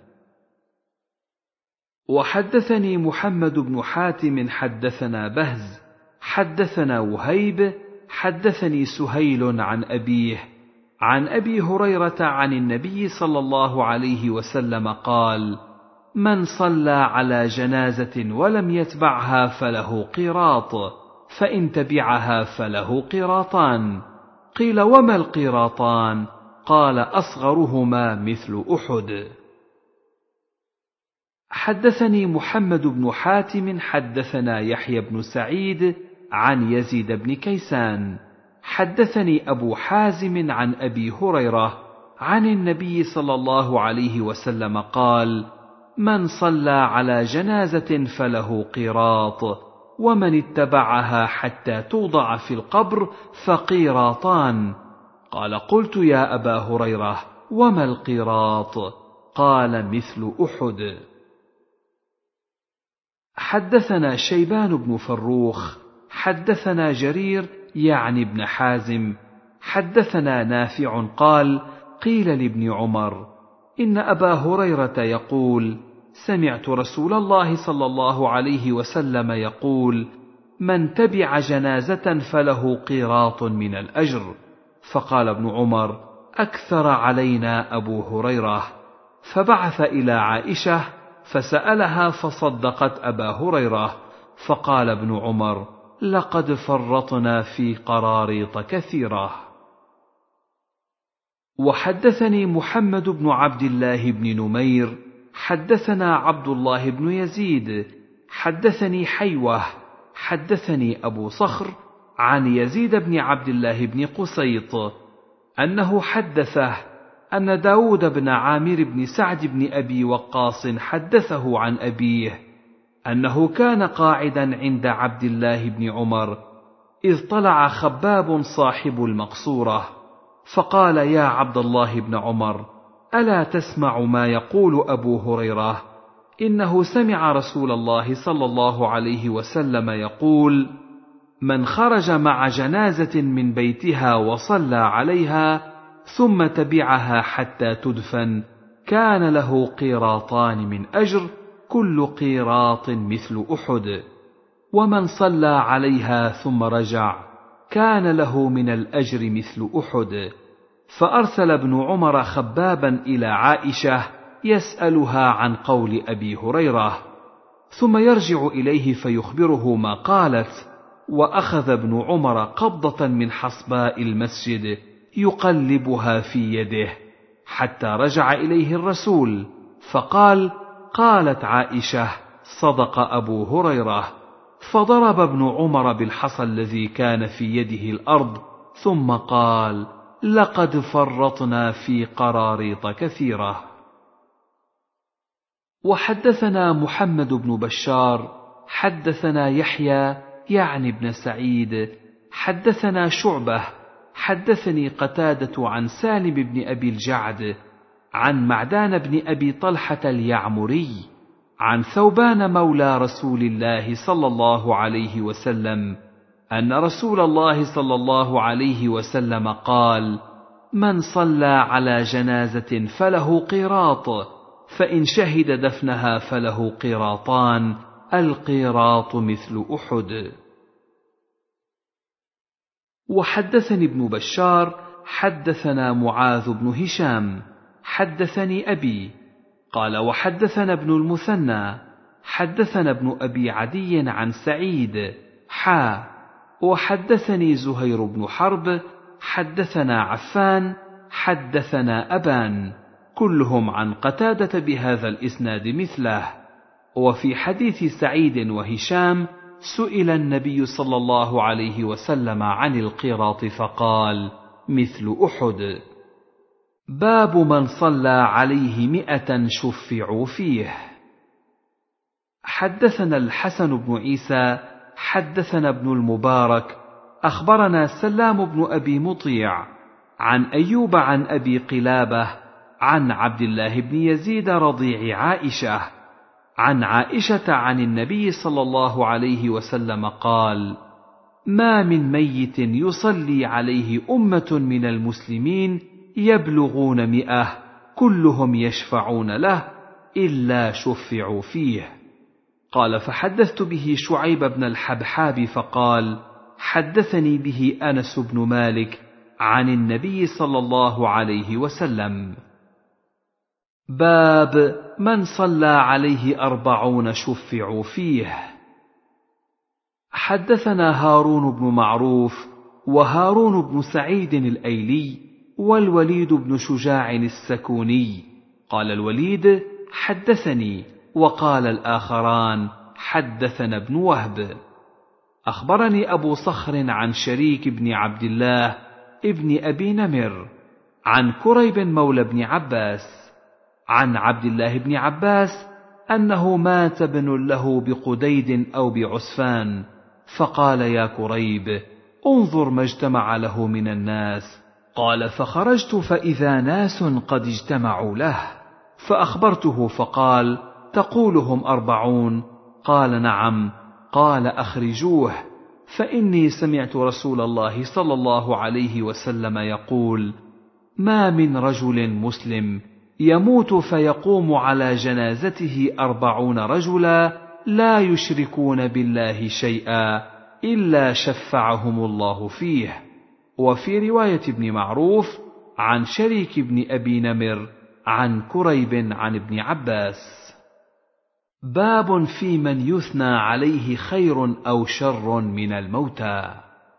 وحدثني محمد بن حاتم حدثنا بهز حدثنا وهيب حدثني سهيل عن أبيه عن أبي هريرة عن النبي صلى الله عليه وسلم قال من صلى على جنازة ولم يتبعها فله قيراط، فإن تبعها فله قيراطان. قيل وما القيراطان؟ قال أصغرهما مثل أحد. حدثني محمد بن حاتم حدثنا يحيى بن سعيد عن يزيد بن كيسان حدثني أبو حازم عن أبي هريرة عن النبي صلى الله عليه وسلم قال من صلى على جنازة فله قيراط، ومن اتبعها حتى توضع في القبر فقيراطان. قال قلت يا أبا هريرة وما القيراط؟ قال مثل أحد. حدثنا شيبان بن فروخ حدثنا جرير يعني ابن حازم حدثنا نافع قال قيل لابن عمر إن أبا هريرة يقول سمعت رسول الله صلى الله عليه وسلم يقول من تبع جنازة فله قيراط من الأجر. فقال ابن عمر أكثر علينا أبو هريرة، فبعث إلى عائشة فسألها فصدقت أبا هريرة. فقال ابن عمر لقد فرطنا في قراريط كثيرة. وحدثني محمد بن عبد الله بن نمير حدثنا عبد الله بن يزيد حدثني حيوة حدثني أبو صخر عن يزيد بن عبد الله بن قسيط أنه حدثه أن داود بن عامر بن سعد بن أبي وقاص حدثه عن أبيه أنه كان قاعدا عند عبد الله بن عمر إذ طلع خباب صاحب المقصورة فقال يا عبد الله بن عمر ألا تسمع ما يقول أبو هريرة؟ إنه سمع رسول الله صلى الله عليه وسلم يقول من خرج مع جنازة من بيتها وصلى عليها ثم تبعها حتى تدفن كان له قيراطان من أجر كل قيراط مثل أحد، ومن صلى عليها ثم رجع كان له من الأجر مثل أحد. فأرسل ابن عمر خبابا إلى عائشة يسألها عن قول أبي هريرة، ثم يرجع إليه فيخبره ما قالت. وأخذ ابن عمر قبضة من حصباء المسجد يقلبها في يده حتى رجع إليه الرسول فقال قالت عائشة صدق أبو هريرة، فضرب ابن عمر بالحصى الذي كان في يده الأرض ثم قال لقد فرطنا في قراريط كثيرة. وحدثنا محمد بن بشار حدثنا يحيى يعني ابن سعيد حدثنا شعبة حدثني قتادة عن سالم بن أبي الجعد عن معدان بن أبي طلحة اليعمري عن ثوبان مولى رسول الله صلى الله عليه وسلم أن رسول الله صلى الله عليه وسلم قال من صلى على جنازة فله قيراط، فإن شهد دفنها فله قيراطان، القيراط مثل أحد. وحدثني ابن بشار حدثنا معاذ بن هشام حدثني أبي قال وحدثنا ابن المثنى حدثنا ابن أبي عدي عن سعيد وحدثني زهير بن حرب حدثنا عفان حدثنا أبان كلهم عن قتادة بهذا الإسناد مثله. وفي حديث سعيد وهشام سئل النبي صلى الله عليه وسلم عن القيراط فقال مثل أحد. باب من صلى عليه 100 شفعوا فيه. حدثنا الحسن بن عيسى حدثنا ابن المبارك أخبرنا سلام بن أبي مطيع عن أيوب عن أبي قلابة عن عبد الله بن يزيد رضيع عائشة عن عائشة عن النبي صلى الله عليه وسلم قال: ما من ميت يصلي عليه أمة من المسلمين يبلغون 100 كلهم يشفعون له إلا شفعوا فيه. قال: فحدثت به شعيب بن الحبحاب فقال: حدثني به أنس بن مالك عن النبي صلى الله عليه وسلم. باب من صلى عليه 40 شفعوا فيه. حدثنا هارون بن معروف وهارون بن سعيد الأيلي والوليد بن شجاع السكوني. قال الوليد: حدثني، وقال الآخران: حدثنا ابن وهب. أخبرني أبو صخر عن شريك بن عبد الله ابن أبي نمر عن كريب مولى بن عباس عن عبد الله بن عباس أنه مات ابن له بقديد أو بعسفان، فقال: يا كريب، انظر ما اجتمع له من الناس. قال: فخرجت فإذا ناس قد اجتمعوا له، فأخبرته فقال: تقولهم 40؟ قال: نعم. قال: أخرجوه، فإني سمعت رسول الله صلى الله عليه وسلم يقول: ما من رجل مسلم يموت فيقوم على جنازته 40 رجلا لا يشركون بالله شيئا إلا شفعهم الله فيه. وفي رواية ابن معروف عن شريك بن أبي نمر عن كريب عن ابن عباس. باب في من يثنى عليه خير أو شر من الموتى.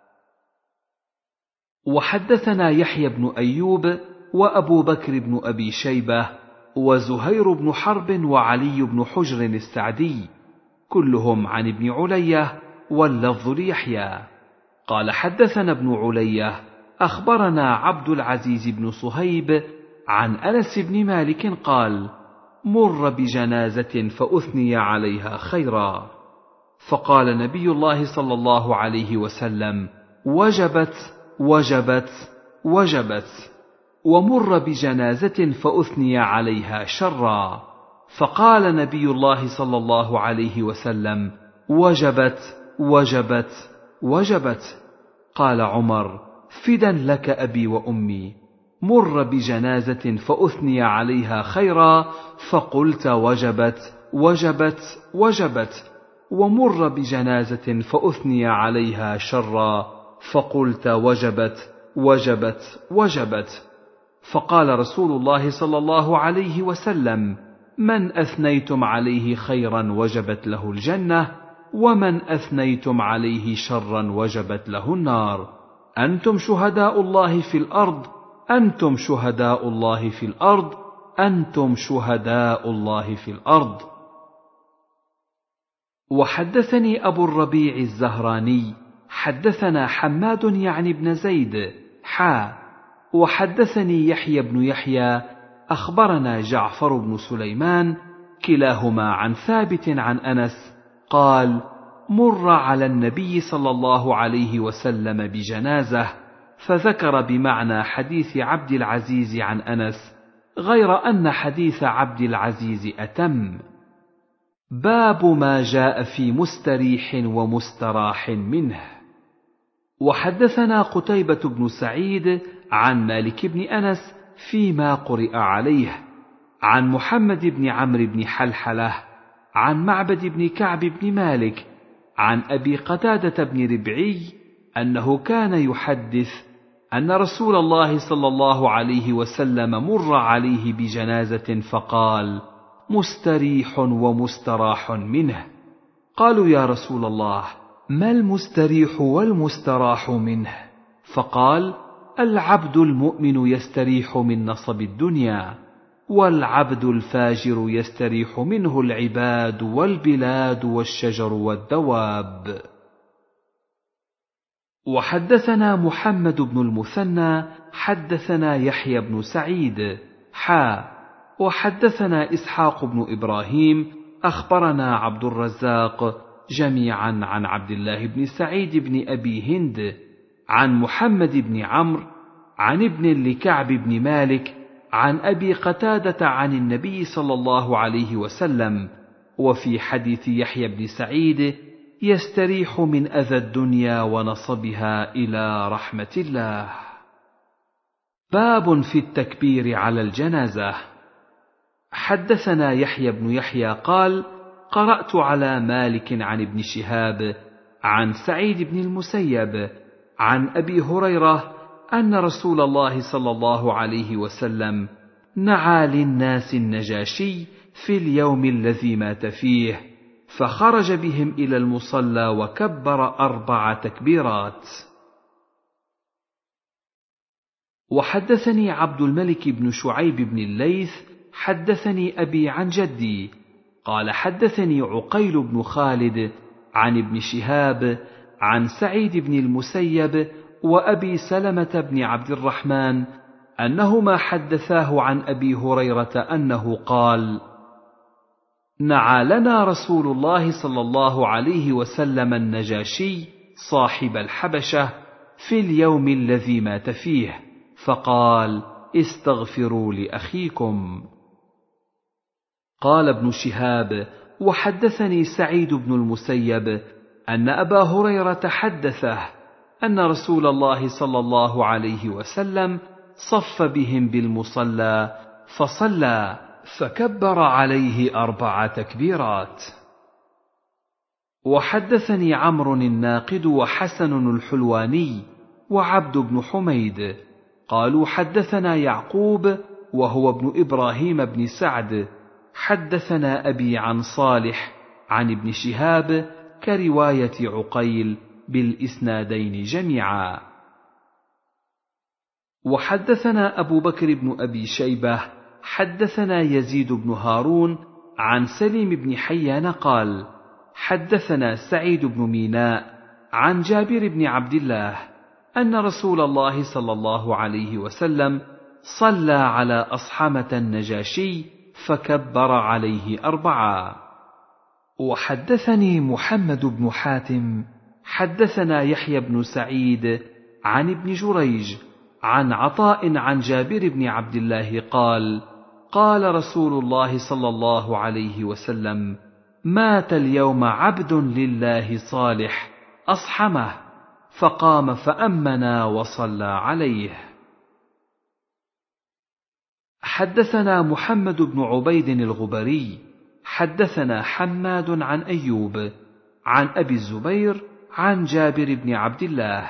وحدثنا يحيى بن أيوب وأبو بكر بن أبي شيبة وزهير بن حرب وعلي بن حجر السعدي كلهم عن ابن علية، واللفظ ليحيى. قال: حدثنا ابن علية أخبرنا عبد العزيز بن صهيب عن أنس بن مالك قال: مر بجنازة فأثني عليها خيرا، فقال نبي الله صلى الله عليه وسلم: وجبت وجبت وجبت. ومر بجنازة فأثني عليها شرا، فقال نبي الله صلى الله عليه وسلم: وجبت وجبت وجبت. قال عمر: فدا لك أبي وأمي. مر بجنازة فأثني عليها خيرا، فقلت: وجبت وجبت وجبت. ومر بجنازة فأثني عليها شرا، فقلت: وجبت وجبت وجبت. فقال رسول الله صلى الله عليه وسلم: من أثنيتم عليه خيرا وجبت له الجنة، ومن أثنيتم عليه شرا وجبت له النار. أنتم شهداء الله في الأرض، أنتم شهداء الله في الأرض، أنتم شهداء الله في الأرض. وحدثني أبو الربيع الزهراني حدثنا حماد يعني بن زيد وحدثني يحيى بن يحيى أخبرنا جعفر بن سليمان كلاهما عن ثابت عن أنس قال: مر على النبي صلى الله عليه وسلم بجنازة، فذكر بمعنى حديث عبد العزيز عن أنس، غير أن حديث عبد العزيز أتم. باب ما جاء في مستريح ومستراح منه. وحدثنا قتيبة بن سعيد عن مالك بن أنس فيما قرئ عليه، عن محمد بن عمرو بن حلحلة عن معبد بن كعب بن مالك عن أبي قتادة بن ربعي أنه كان يحدث أن رسول الله صلى الله عليه وسلم مر عليه بجنازة فقال: مستريح ومستراح منه. قالوا: يا رسول الله، ما المستريح والمستراح منه؟ فقال: العبد المؤمن يستريح من نصب الدنيا، والعبد الفاجر يستريح منه العباد والبلاد والشجر والدواب. وحدثنا محمد بن المثنى حدثنا يحيى بن سعيد وحدثنا إسحاق بن إبراهيم أخبرنا عبد الرزاق جميعا عن عبد الله بن سعيد بن أبي هند عن محمد بن عمرو عن ابن لكعب بن مالك عن أبي قتادة عن النبي صلى الله عليه وسلم. وفي حديث يحيى بن سعيد: يستريح من أذى الدنيا ونصبها إلى رحمة الله. باب في التكبير على الجنازة. حدثنا يحيى بن يحيى قال: قرأت على مالك عن ابن شهاب عن سعيد بن المسيب عن أبي هريرة أن رسول الله صلى الله عليه وسلم نعى للناس النجاشي في اليوم الذي مات فيه، فخرج بهم إلى المصلى وكبر 4 تكبيرات. وحدثني عبد الملك بن شعيب بن الليث حدثني أبي عن جدي قال: حدثني عقيل بن خالد عن ابن شهاب عن سعيد بن المسيب وأبي سلمة بن عبد الرحمن أنهما حدثاه عن أبي هريرة أنه قال: نعى لنا رسول الله صلى الله عليه وسلم النجاشي صاحب الحبشة في اليوم الذي مات فيه، فقال: استغفروا لأخيكم. قال ابن شهاب: وحدثني سعيد بن المسيب أن أبا هريرة حدثه أن رسول الله صلى الله عليه وسلم صف بهم بالمصلى فصلى فكبر عليه 4 تكبيرات. وحدثني عمرو الناقد وحسن الحلواني وعبد بن حميد قالوا: حدثنا يعقوب وهو ابن إبراهيم بن سعد حدثنا أبي عن صالح عن ابن شهاب كرواية عقيل بالإسنادين جميعا. وحدثنا أبو بكر بن أبي شيبة حدثنا يزيد بن هارون عن سليم بن حيان قال: حدثنا سعيد بن ميناء عن جابر بن عبد الله أن رسول الله صلى الله عليه وسلم صلى على أصحمة النجاشي فكبر عليه 4. وحدثني محمد بن حاتم حدثنا يحيى بن سعيد عن ابن جريج عن عطاء عن جابر بن عبد الله قال: قال رسول الله صلى الله عليه وسلم: مات اليوم عبد لله صالح أصحمه، فقام فأمنا وصلى عليه. حدثنا محمد بن عبيد الغبري حدثنا حماد عن أيوب عن أبي الزبير عن جابر بن عبد الله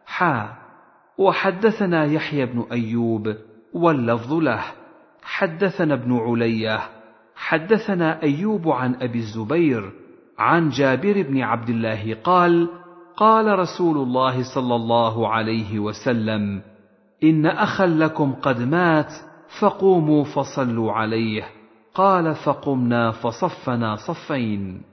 وحدثنا يحيى بن أيوب واللفظ له حدثنا ابن علية حدثنا أيوب عن أبي الزبير عن جابر بن عبد الله قال: قال رسول الله صلى الله عليه وسلم: إن أخا لكم قد مات فقوموا فصلوا عليه. قال: فقمنا فصفنا صفين.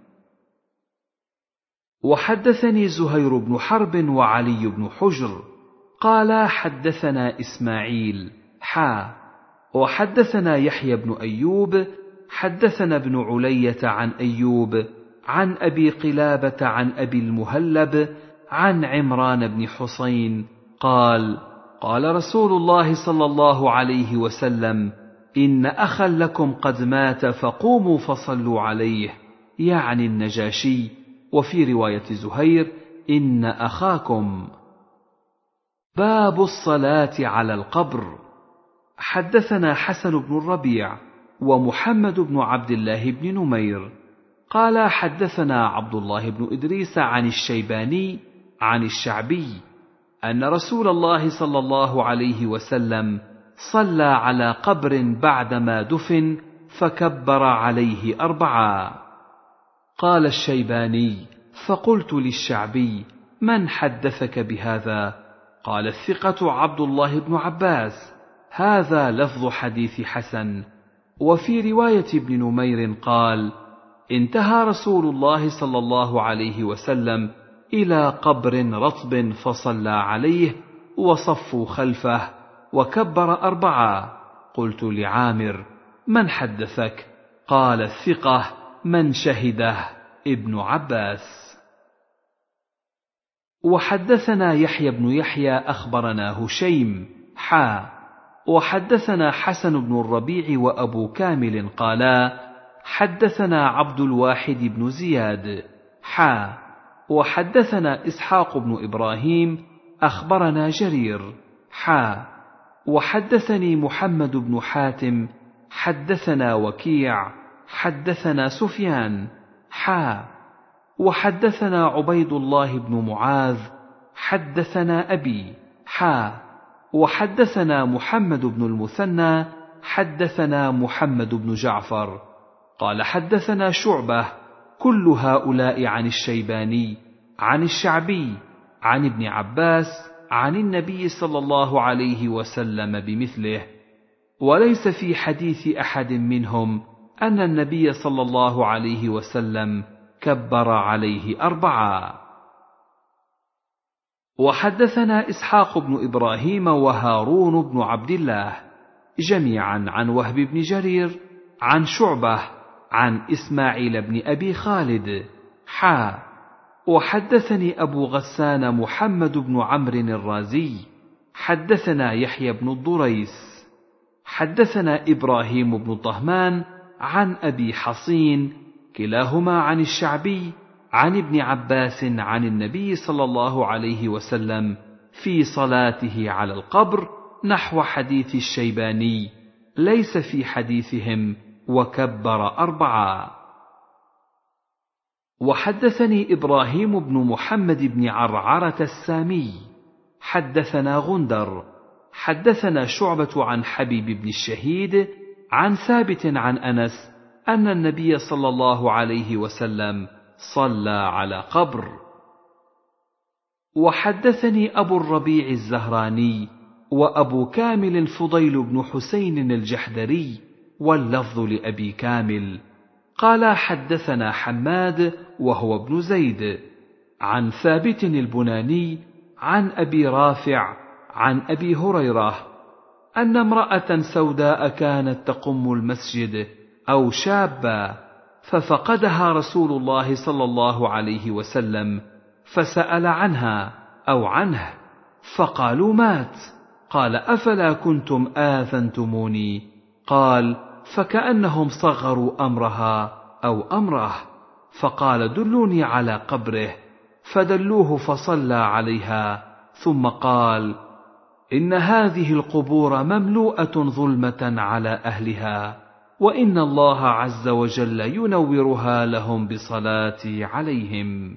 وحدثني زهير بن حرب وعلي بن حجر قال: حدثنا إسماعيل وحدثنا يحيى بن أيوب حدثنا ابن علية عن أيوب عن أبي قلابة عن أبي المهلب عن عمران بن حسين قال: قال رسول الله صلى الله عليه وسلم: إن أخا لكم قد مات فقوموا فصلوا عليه، يعني النجاشي. وفي رواية زهير: إن أخاكم. باب الصلاة على القبر. حدثنا حسن بن الربيع ومحمد بن عبد الله بن نمير قال: حدثنا عبد الله بن إدريس عن الشيباني عن الشعبي أن رسول الله صلى الله عليه وسلم صلى على قبر بعدما دفن فكبر عليه 4. قال الشيباني: فقلت للشعبي: من حدثك بهذا؟ قال: الثقة عبد الله بن عباس. هذا لفظ حديث حسن. وفي رواية ابن نمير قال: انتهى رسول الله صلى الله عليه وسلم إلى قبر رطب فصلى عليه وصفوا خلفه وكبر 4. قلت لعامر: من حدثك؟ قال: الثقة من شهده. ابن عباس. وحدثنا يحيى بن يحيى أخبرنا هشيم وحدثنا حسن بن الربيع وأبو كامل قالا حدثنا عبد الواحد بن زياد وحدثنا إسحاق بن إبراهيم أخبرنا جرير وحدثني محمد بن حاتم حدثنا وكيع حدثنا سفيان وحدثنا عبيد الله بن معاذ حدثنا أبي وحدثنا محمد بن المثنى حدثنا محمد بن جعفر قال حدثنا شعبة كل هؤلاء عن الشيباني عن الشعبي عن ابن عباس عن النبي صلى الله عليه وسلم بمثله، وليس في حديث أحد منهم أن النبي صلى الله عليه وسلم كبر عليه 4. وحدثنا إسحاق بن إبراهيم وهارون بن عبد الله جميعا عن وهب بن جرير عن شعبة عن إسماعيل بن أبي خالد وحدثني أبو غسان محمد بن عمرو الرازي حدثنا يحيى بن الضريس حدثنا إبراهيم بن طهمان عن أبي حصين كلاهما عن الشعبي عن ابن عباس عن النبي صلى الله عليه وسلم في صلاته على القبر نحو حديث الشيباني، ليس في حديثهم وكبر 4. وحدثني إبراهيم بن محمد بن عرعرة السامي حدثنا غندر حدثنا شعبة عن حبيب بن الشهيد عن ثابت عن أنس أن النبي صلى الله عليه وسلم صلى على قبر. وحدثني أبو الربيع الزهراني وأبو كامل فضيل بن حسين الجحدري واللفظ لأبي كامل قال حدثنا حماد وهو ابن زيد عن ثابت البناني عن أبي رافع عن أبي هريرة أن امرأة سوداء كانت تقم المسجد أو شابة ففقدها رسول الله صلى الله عليه وسلم فسأل عنها أو عنه فقالوا مات، قال أفلا كنتم آذنتموني؟ قال فكأنهم صغروا أمرها أو أمره، فقال دلوني على قبره، فدلوه فصلى عليها ثم قال إن هذه القبور مملوءة ظلمة على أهلها، وإن الله عز وجل ينورها لهم بصلاتي عليهم.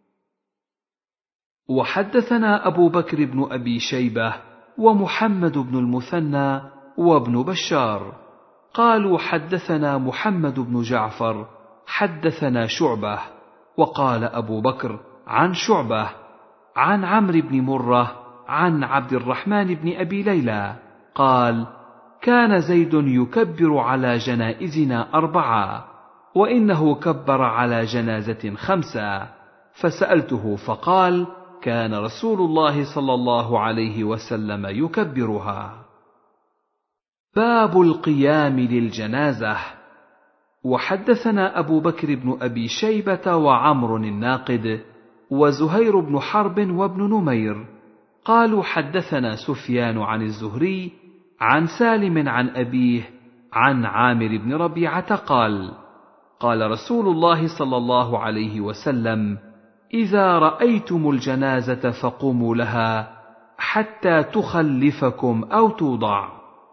وحدثنا أبو بكر بن أبي شيبة ومحمد بن المثنى وابن بشار قالوا حدثنا محمد بن جعفر حدثنا شعبة، وقال أبو بكر عن شعبة عن عمرو بن مرة عن عبد الرحمن بن أبي ليلى قال كان زيد يكبر على جنائزنا 4 وإنه كبر على جنازة 5، فسألته فقال كان رسول الله صلى الله عليه وسلم يكبرها. باب القيام للجنازة. وحدثنا أبو بكر بن أبي شيبة وعمر الناقد وزهير بن حرب وابن نمير قالوا حدثنا سفيان عن الزهري عن سالم عن أبيه عن عامر بن ربيعة قال قال رسول الله صلى الله عليه وسلم إذا رأيتم الجنازة فقوموا لها حتى تخلفكم أو توضع.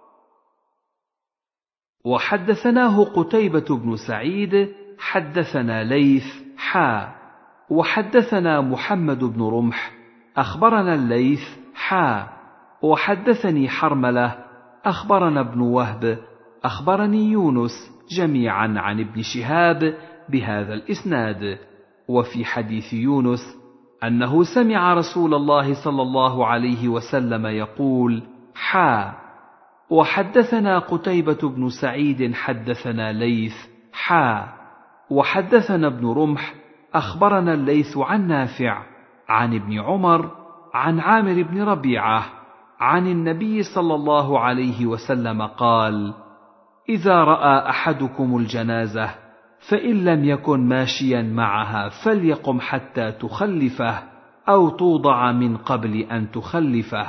وحدثناه قتيبة بن سعيد حدثنا ليث وحدثنا محمد بن رمح أخبرنا الليث وحدثني حرملة أخبرنا ابن وهب أخبرني يونس جميعا عن ابن شهاب بهذا الإسناد. وفي حديث يونس أنه سمع رسول الله صلى الله عليه وسلم يقول وحدثنا قتيبة بن سعيد حدثنا ليث وحدثنا ابن رمح أخبرنا الليث عن نافع عن ابن عمر عن عامر بن ربيعة عن النبي صلى الله عليه وسلم قال إذا رأى أحدكم الجنازة فإن لم يكن ماشيا معها فليقم حتى تخلفه أو توضع من قبل أن تخلفه.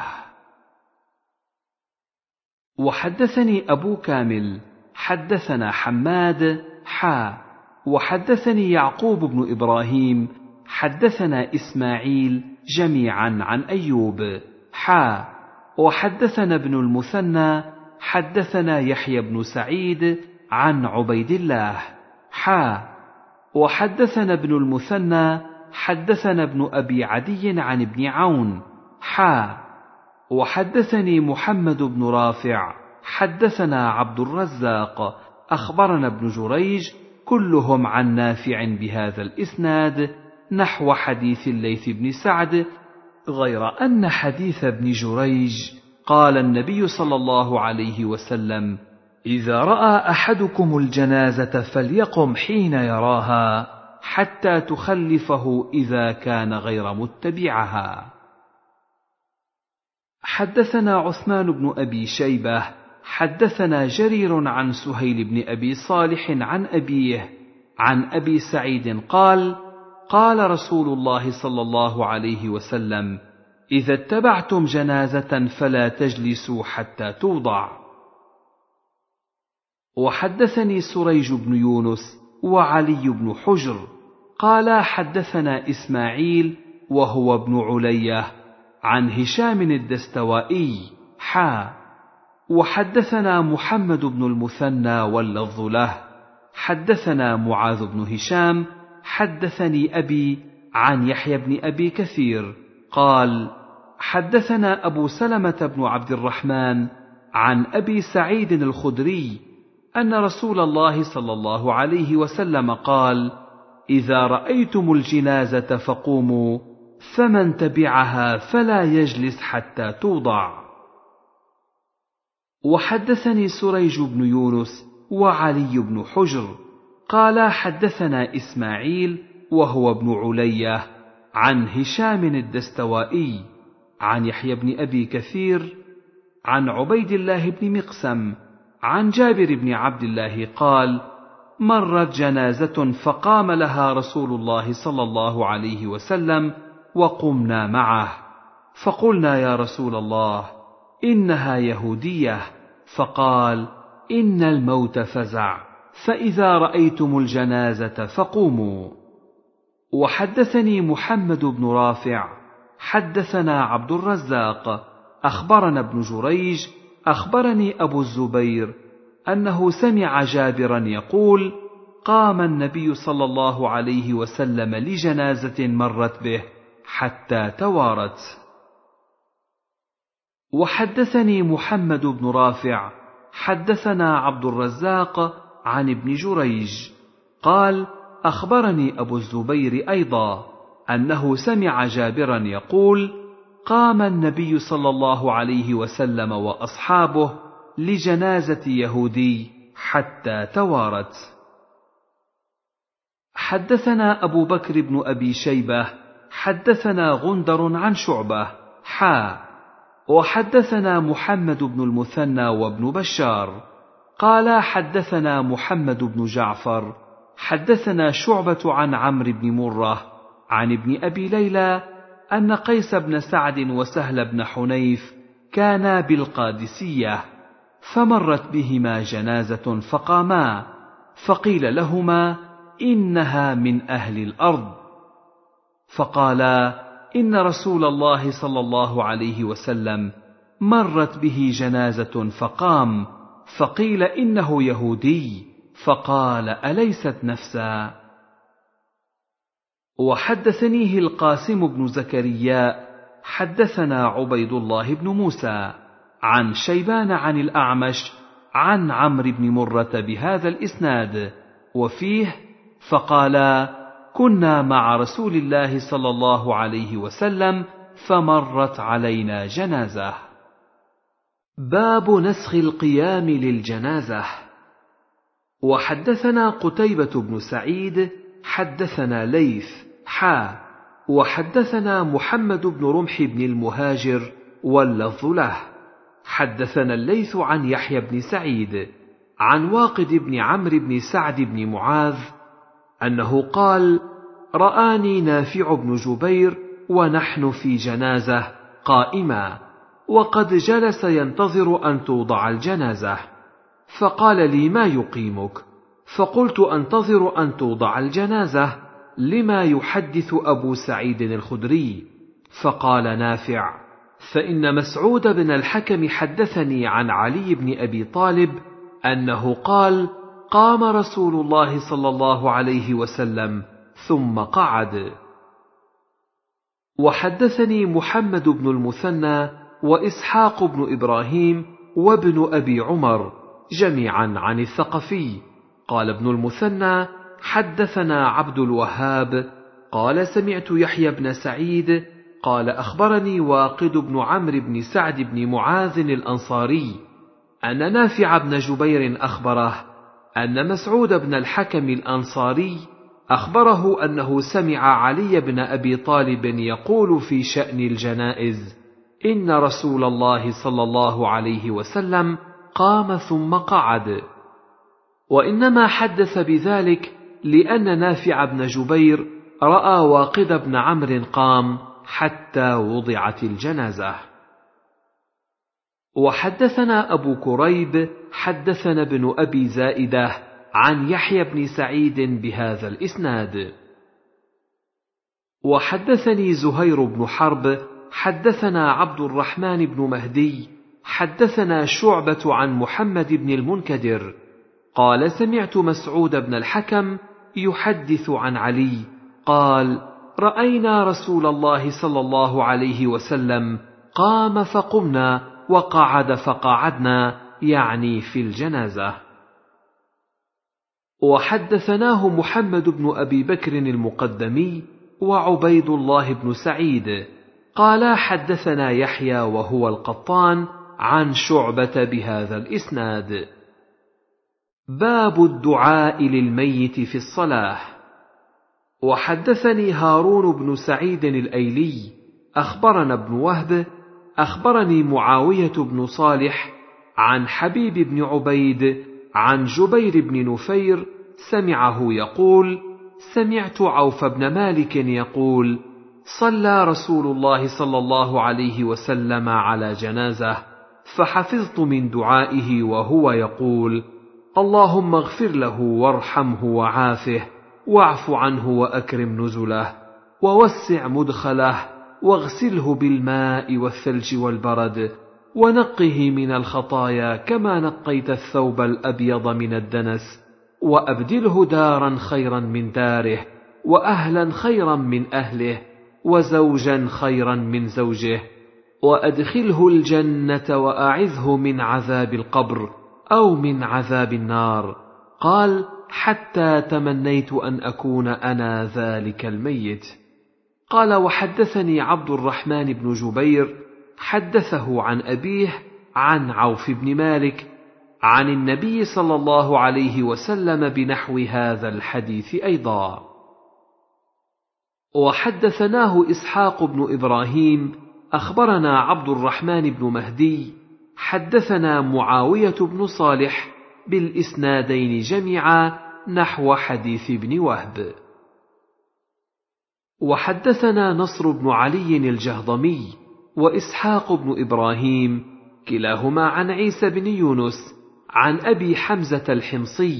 وحدثني أبو كامل حدثنا حماد وحدثني يعقوب بن إبراهيم حدثنا إسماعيل جميعا عن أيوب وحدثنا ابن المثنى حدثنا يحيى بن سعيد عن عبيد الله وحدثنا ابن المثنى حدثنا ابن أبي عدي عن ابن عون وحدثني محمد بن رافع حدثنا عبد الرزاق أخبرنا ابن جريج كلهم عن نافع بهذا الإسناد نحو حديث الليث بن سعد، غير أن حديث ابن جريج قال النبي صلى الله عليه وسلم: إذا رأى أحدكم الجنازة فليقم حين يراها حتى تخلفه إذا كان غير متبعها. حدثنا عثمان بن أبي شيبة حدثنا جرير عن سهيل بن أبي صالح عن أبيه عن أبي سعيد قال: قال رسول الله صلى الله عليه وسلم: إذا اتبعتم جنازة فلا تجلسوا حتى توضع. وحدثني سريج بن يونس وعلي بن حجر قال حدثنا إسماعيل وهو ابن علية عن هشام الدستوائي وحدثنا محمد بن المثنى واللفظ له حدثنا معاذ بن هشام حدثني أبي عن يحيى بن أبي كثير قال: حدثنا أبو سلمة بن عبد الرحمن عن أبي سعيد الخدري أن رسول الله صلى الله عليه وسلم قال: إذا رأيتم الجنازة فقوموا، فمن تبعها فلا يجلس حتى توضع. وحدثني سريج بن يونس وعلي بن حجر قال حدثنا إسماعيل وهو ابن علية عن هشام الدستوائي عن يحيى بن أبي كثير عن عبيد الله بن مقسم عن جابر بن عبد الله قال: مرت جنازة فقام لها رسول الله صلى الله عليه وسلم وقمنا معه، فقلنا: يا رسول الله، إنها يهودية. فقال: إن الموت فزع، فإذا رأيتم الجنازة فقوموا. وحدثني محمد بن رافع حدثنا عبد الرزاق أخبرنا ابن جريج أخبرني أبو الزبير أنه سمع جابرا يقول: قام النبي صلى الله عليه وسلم لجنازة مرت به حتى توارت. وحدثني محمد بن رافع حدثنا عبد الرزاق عن ابن جريج قال: أخبرني أبو الزبير أيضا أنه سمع جابرا يقول: قام النبي صلى الله عليه وسلم وأصحابه لجنازة يهودي حتى توارت. حدثنا أبو بكر بن أبي شيبة حدثنا غندر عن شعبة وحدثنا محمد بن المثنى وابن بشار قال حدثنا محمد بن جعفر حدثنا شعبة عن عمرو بن مرة عن ابن أبي ليلى أن قيس بن سعد وسهل بن حنيف كانا بالقادسية، فمرت بهما جنازة فقاما، فقيل لهما: إنها من أهل الأرض. فقالا: إن رسول الله صلى الله عليه وسلم مرت به جنازة فقام، فقيل: إنه يهودي. فقال: أليست نفسا؟ وحدثنيه القاسم بن زكريا حدثنا عبيد الله بن موسى عن شيبان عن الأعمش عن عمرو بن مرة بهذا الإسناد، وفيه: فقالا: كنا مع رسول الله صلى الله عليه وسلم فمرت علينا جنازة. باب نسخ القيام للجنازة. وحدثنا قتيبة بن سعيد حدثنا ليث وحدثنا محمد بن رمح بن المهاجر واللفظ له حدثنا الليث عن يحيى بن سعيد عن واقد بن عمرو بن سعد بن معاذ أنه قال: رآني نافع بن جبير ونحن في جنازة قائما، وقد جلس ينتظر أن توضع الجنازة، فقال لي: ما يقيمك؟ فقلت: أنتظر أن توضع الجنازة، لما يحدث أبو سعيد الخدري. فقال نافع: فإن مسعود بن الحكم حدثني عن علي بن أبي طالب أنه قال: قام رسول الله صلى الله عليه وسلم ثم قعد. وحدثني محمد بن المثنى وإسحاق بن إبراهيم وابن أبي عمر جميعا عن الثقفي قال ابن المثنى: حدثنا عبد الوهاب قال: سمعت يحيى بن سعيد قال: أخبرني واقد بن عمرو بن سعد بن معاذ الأنصاري أن نافع بن جبير أخبره أن مسعود بن الحكم الأنصاري أخبره أنه سمع علي بن أبي طالب يقول في شأن الجنائز: إن رسول الله صلى الله عليه وسلم قام ثم قعد. وإنما حدث بذلك لأن نافع بن جبير رأى واقد بن عمرو قام حتى وضعت الجنازة. وحدثنا أبو كريب حدثنا ابن أبي زائدة عن يحيى بن سعيد بهذا الإسناد. وحدثني زهير بن حرب حدثنا عبد الرحمن بن مهدي حدثنا شعبة عن محمد بن المنكدر قال: سمعت مسعود بن الحكم يحدث عن علي قال: رأينا رسول الله صلى الله عليه وسلم قام فقمنا وقعد فقعدنا، يعني في الجنازة. وحدثناه محمد بن أبي بكر المقدمي وعبيد الله بن سعيد قالا: حدثنا يحيى وهو القطان عن شعبة بهذا الإسناد. باب الدعاء للميت في الصلاة. وحدثني هارون بن سعيد الأيلي أخبرنا ابن وهب أخبرني معاوية بن صالح عن حبيب بن عبيد عن جبير بن نفير سمعه يقول: سمعت عوف بن مالك يقول: صلى رسول الله صلى الله عليه وسلم على جنازة، فحفظت من دعائه وهو يقول: اللهم اغفر له وارحمه وعافه واعف عنه وأكرم نزله ووسع مدخله واغسله بالماء والثلج والبرد ونقه من الخطايا كما نقيت الثوب الأبيض من الدنس، وأبدله دارا خيرا من داره وأهلا خيرا من أهله وزوجا خيرا من زوجه، وأدخله الجنة وأعذه من عذاب القبر أو من عذاب النار. قال: حتى تمنيت أن أكون أنا ذلك الميت. قال: وحدثني عبد الرحمن بن جبير حدثه عن أبيه عن عوف بن مالك عن النبي صلى الله عليه وسلم بنحو هذا الحديث أيضا. وحدثناه إسحاق بن إبراهيم أخبرنا عبد الرحمن بن مهدي حدثنا معاوية بن صالح بالإسنادين جميعا نحو حديث ابن وهب. وحدثنا نصر بن علي الجهضمي وإسحاق بن إبراهيم كلاهما عن عيسى بن يونس عن أبي حمزة الحمصي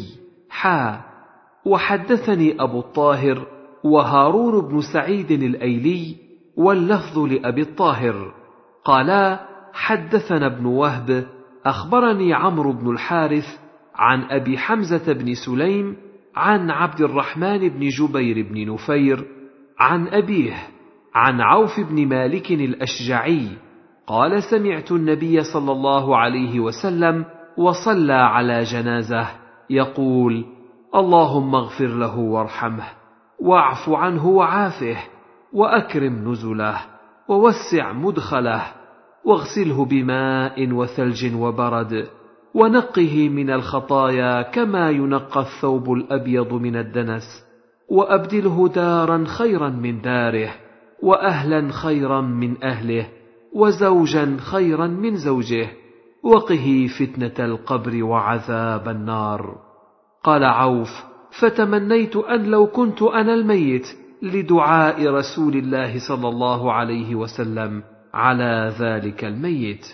وحدثني أبو الطاهر وهارون بن سعيد الأيلي واللفظ لأبي الطاهر قالا: حدثنا ابن وهب أخبرني عمرو بن الحارث عن أبي حمزة بن سليم عن عبد الرحمن بن جبير بن نفير عن أبيه عن عوف بن مالك الأشجعي قال: سمعت النبي صلى الله عليه وسلم وصلى على جنازة يقول: اللهم اغفر له وارحمه واعف عنه وعافه وأكرم نزله ووسع مدخله واغسله بماء وثلج وبرد ونقه من الخطايا كما ينقى الثوب الأبيض من الدنس، وأبدله دارا خيرا من داره وأهلا خيرا من أهله وزوجا خيرا من زوجه، وقه فتنة القبر وعذاب النار. قال عوف: فتمنيت أن لو كنت أنا الميت لدعاء رسول الله صلى الله عليه وسلم على ذلك الميت.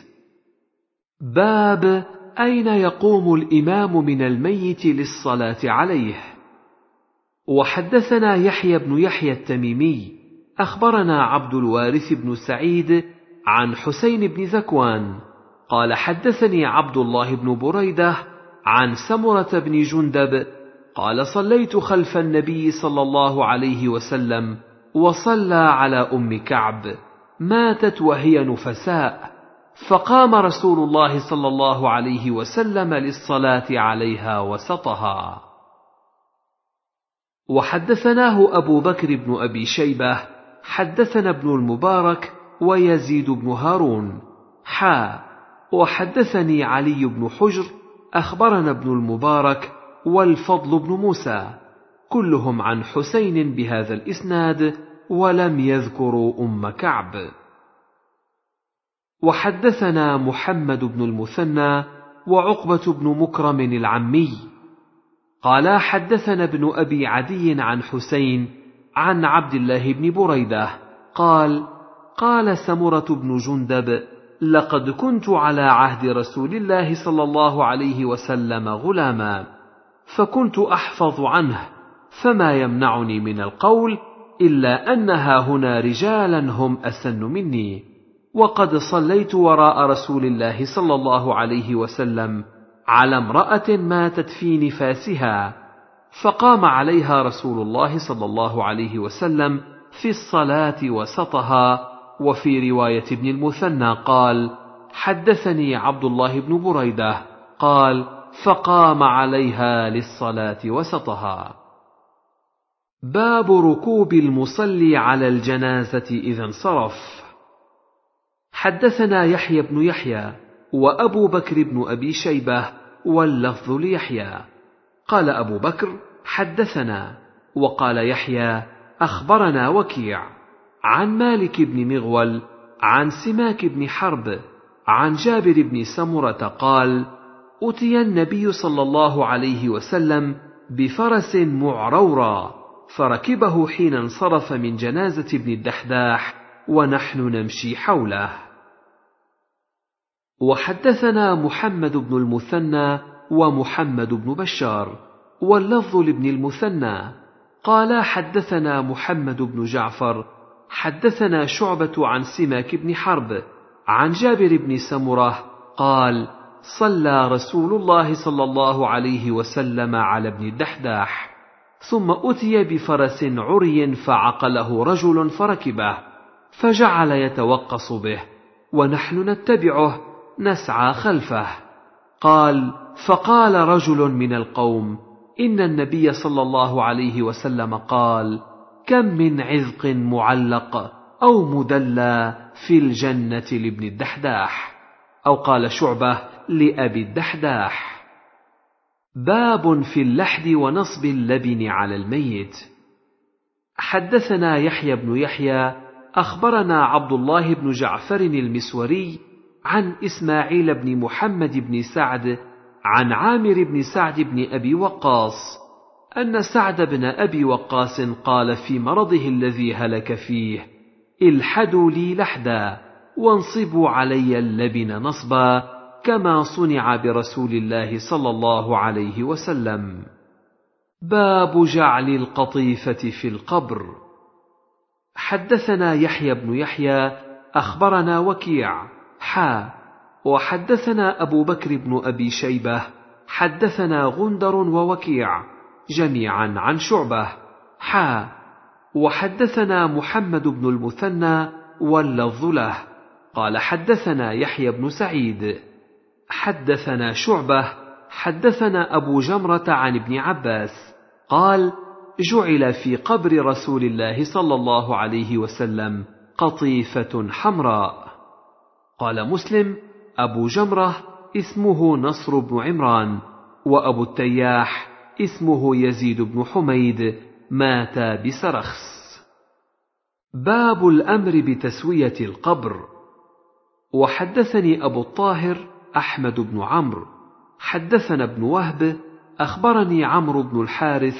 باب أين يقوم الإمام من الميت للصلاة عليه. وحدثنا يحيى بن يحيى التميمي أخبرنا عبد الوارث بن سعيد عن حسين بن ذكوان قال حدثني عبد الله بن بريدة عن سمرة بن جندب قال صليت خلف النبي صلى الله عليه وسلم وصلى على أم كعب ماتت وهي نفساء، فقام رسول الله صلى الله عليه وسلم للصلاة عليها وسطها. وحدثناه أبو بكر بن أبي شيبة حدثنا ابن المبارك ويزيد بن هارون وحدثني علي بن حجر أخبرنا ابن المبارك والفضل بن موسى كلهم عن حسين بهذا الإسناد ولم يذكروا أم كعب. وحدثنا محمد بن المثنى وعقبة بن مكرم العمي قال حدثنا ابن أبي عدي عن حسين عن عبد الله بن بريدة قال قال سمرة بن جندب لقد كنت على عهد رسول الله صلى الله عليه وسلم غلاما، فكنت أحفظ عنه، فما يمنعني من القول إلا أنها هنا رجالا هم أسن مني، وقد صليت وراء رسول الله صلى الله عليه وسلم على امرأة ماتت في نفاسها، فقام عليها رسول الله صلى الله عليه وسلم في الصلاة وسطها. وفي رواية ابن المثنى قال حدثني عبد الله بن بريدة قال فقام عليها للصلاة وسطها. باب ركوب المصلي على الجنازة إذا انصرف. حدثنا يحيى بن يحيى وأبو بكر بن أبي شيبة واللفظ ليحيى قال أبو بكر حدثنا، وقال يحيى أخبرنا وكيع عن مالك بن مغول عن سماك بن حرب عن جابر بن سمرة قال أتي النبي صلى الله عليه وسلم بفرس معرورا فركبه حين انصرف من جنازة ابن الدحداح ونحن نمشي حوله. وحدثنا محمد بن المثنى ومحمد بن بشار واللفظ لابن المثنى قال حدثنا محمد بن جعفر حدثنا شعبة عن سماك بن حرب عن جابر بن سمرة قال صلى رسول الله صلى الله عليه وسلم على ابن الدحداح، ثم أتي بفرس عري فعقله رجل فركبه، فجعل يتوقص به ونحن نتبعه نسعى خلفه. قال فقال رجل من القوم إن النبي صلى الله عليه وسلم قال كم من عذق معلق أو مدلى في الجنة لابن الدحداح، أو قال شعبة لأبي الدحداح. باب في اللحد ونصب اللبن على الميت. حدثنا يحيى بن يحيى أخبرنا عبد الله بن جعفر المسوري عن إسماعيل بن محمد بن سعد عن عامر بن سعد بن أبي وقاص أن سعد بن أبي وقاص قال في مرضه الذي هلك فيه الحدوا لي لحدا وانصبوا علي اللبن نصبا كما صنع برسول الله صلى الله عليه وسلم. باب جعل القطيفة في القبر. حدثنا يحيى بن يحيى أخبرنا وكيع وحدثنا أبو بكر بن أبي شيبة حدثنا غندر ووكيع جميعا عن شعبة وحدثنا محمد بن المثنى واللفظ له قال حدثنا يحيى بن سعيد حدثنا شعبة حدثنا أبو جمرة عن ابن عباس قال جعل في قبر رسول الله صلى الله عليه وسلم قطيفة حمراء. قال مسلم أبو جمرة اسمه نصر بن عمران، وأبو التياح اسمه يزيد بن حميد مات بسرخس. باب الأمر بتسوية القبر. وحدثني أبو الطاهر أحمد بن عمرو حدثنا ابن وهب أخبرني عمرو بن الحارث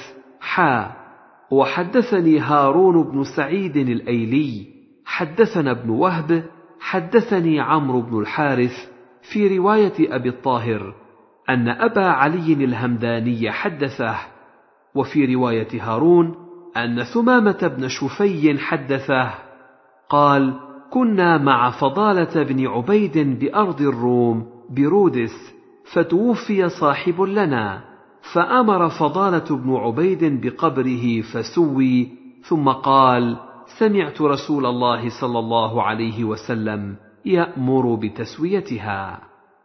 وحدثني هارون بن سعيد الأيلي حدثنا ابن وهب حدثني عمرو بن الحارث في رواية أبي الطاهر أن أبا علي الهمداني حدثه، وفي رواية هارون أن ثمامة بن شفي حدثه قال: كنا مع فضالة بن عبيد بأرض الروم برودس، فتوفي صاحب لنا، فأمر فضالة بن عبيد بقبره فسوي، ثم قال: سمعت رسول الله صلى الله عليه وسلم يأمر بتسويتها.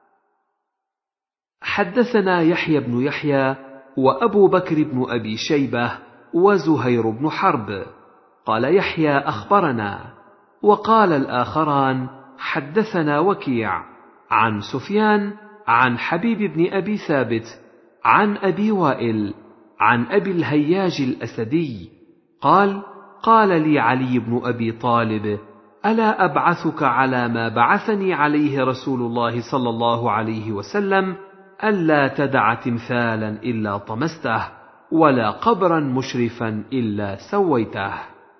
حدثنا يحيى بن يحيى وأبو بكر بن أبي شيبة وزهير بن حرب. قال يحيى: أخبرنا. وقال الآخران: حدثنا وكيع عن سفيان عن حبيب بن أبي ثابت عن أبي وائل عن أبي الهياج الأسدي قال: قال لي علي بن أبي طالب: ألا أبعثك على ما بعثني عليه رسول الله صلى الله عليه وسلم، ألا تدع تمثالا إلا طمسته، ولا قبرا مشرفا إلا سويته.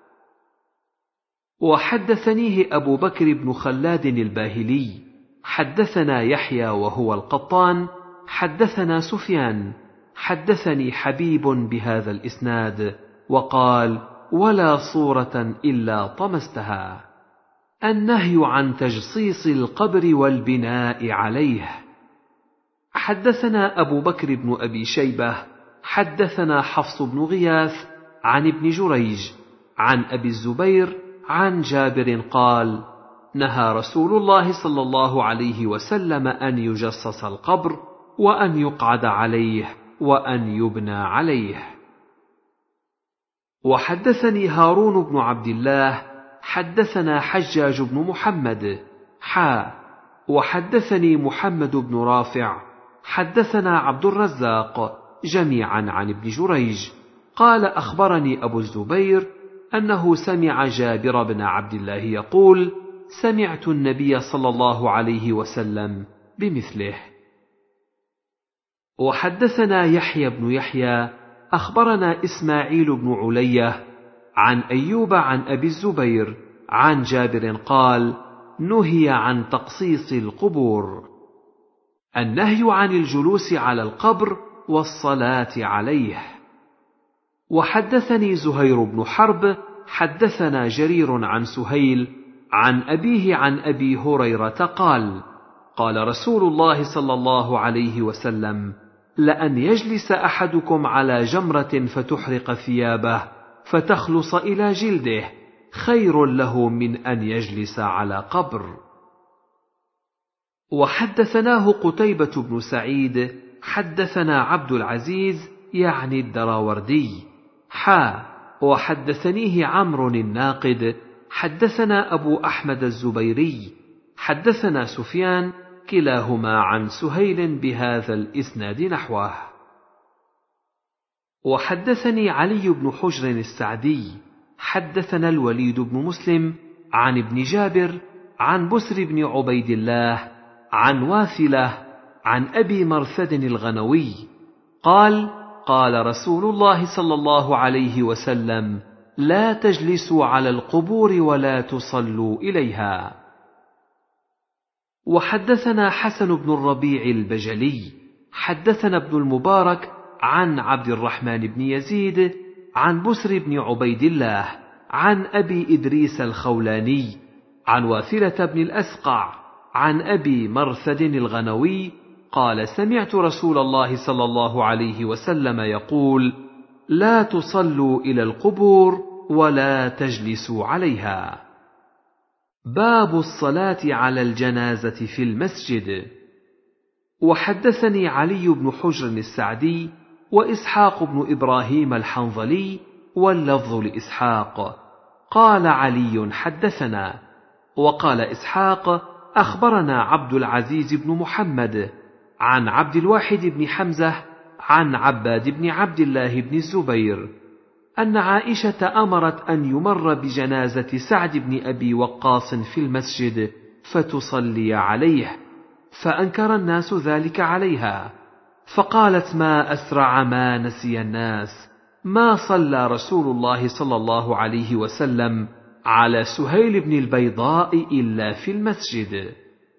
وحدثنيه أبو بكر بن خلاد الباهلي حدثنا يحيى وهو القطان حدثنا سفيان حدثني حبيب بهذا الإسناد وقال: ولا صورة إلا طمستها. النهي عن تجصيص القبر والبناء عليه. حدثنا أبو بكر بن أبي شيبة حدثنا حفص بن غياث عن ابن جريج عن أبي الزبير عن جابر قال: نهى رسول الله صلى الله عليه وسلم أن يجصص القبر، وأن يقعد عليه، وأن يبنى عليه. وحدثني هارون بن عبد الله حدثنا حجاج بن محمد وحدثني محمد بن رافع حدثنا عبد الرزاق جميعا عن ابن جريج قال: أخبرني أبو الزبير أنه سمع جابر بن عبد الله يقول: سمعت النبي صلى الله عليه وسلم بمثله. وحدثنا يحيى بن يحيى أخبرنا إسماعيل بن علية عن أيوب عن أبي الزبير عن جابر قال: نهي عن تقصيص القبور. النهي عن الجلوس على القبر والصلاة عليه. وحدثني زهير بن حرب حدثنا جرير عن سهيل عن أبيه عن أبي هريرة قال: قال رسول الله صلى الله عليه وسلم: لأن يجلس أحدكم على جمرة فتحرق ثيابه فتخلص إلى جلده خير له من أن يجلس على قبر. وحدثناه قتيبة بن سعيد حدثنا عبد العزيز يعني الدراوردي وحدثنيه عمرو الناقد حدثنا أبو أحمد الزبيري حدثنا سفيان كلاهما عن سهيل بهذا الإسناد نحوه. وحدثني علي بن حجر السعدي حدثنا الوليد بن مسلم عن ابن جابر عن بسر بن عبيد الله عن واثلة عن أبي مرثد الغنوي قال: قال رسول الله صلى الله عليه وسلم: لا تجلسوا على القبور ولا تصلوا إليها. وحدثنا حسن بن الربيع البجلي حدثنا ابن المبارك عن عبد الرحمن بن يزيد عن بسر بن عبيد الله عن أبي إدريس الخولاني عن واثلة بن الأسقع عن أبي مرثد الغنوي قال: سمعت رسول الله صلى الله عليه وسلم يقول: لا تصلوا إلى القبور ولا تجلسوا عليها. باب الصلاة على الجنازة في المسجد. وحدثني علي بن حجر السعدي وإسحاق بن إبراهيم الحنظلي واللفظ لإسحاق قال علي: حدثنا. وقال إسحاق: أخبرنا عبد العزيز بن محمد عن عبد الواحد بن حمزة عن عباد بن عبد الله بن الزبير أن عائشة أمرت أن يمر بجنازة سعد بن أبي وقاص في المسجد فتصلي عليه، فأنكر الناس ذلك عليها، فقالت: ما أسرع ما نسي الناس، ما صلى رسول الله صلى الله عليه وسلم على سهيل بن البيضاء إلا في المسجد.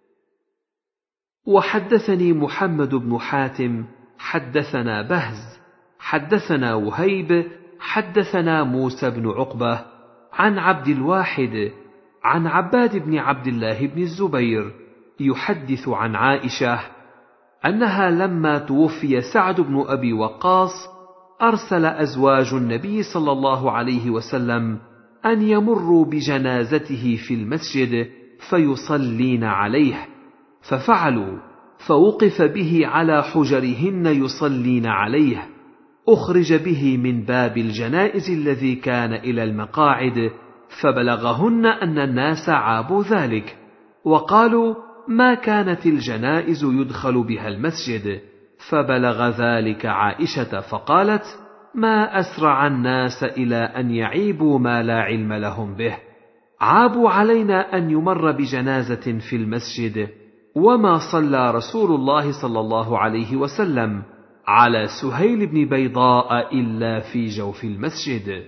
وحدثني محمد بن حاتم حدثنا بهز حدثنا وهيب حدثنا موسى بن عقبة عن عبد الواحد عن عباد بن عبد الله بن الزبير يحدث عن عائشة أنها لما توفي سعد بن أبي وقاص أرسل أزواج النبي صلى الله عليه وسلم أن يمروا بجنازته في المسجد فيصلين عليه، ففعلوا، فوقف به على حجرهن يصلين عليه، أخرج به من باب الجنائز الذي كان إلى المقاعد، فبلغهن أن الناس عابوا ذلك، وقالوا: ما كانت الجنائز يدخل بها المسجد، فبلغ ذلك عائشة فقالت: ما أسرع الناس إلى أن يعيبوا ما لا علم لهم به، عابوا علينا أن يمر بجنازة في المسجد، وما صلى رسول الله صلى الله عليه وسلم على سهيل بن بيضاء إلا في جوف المسجد.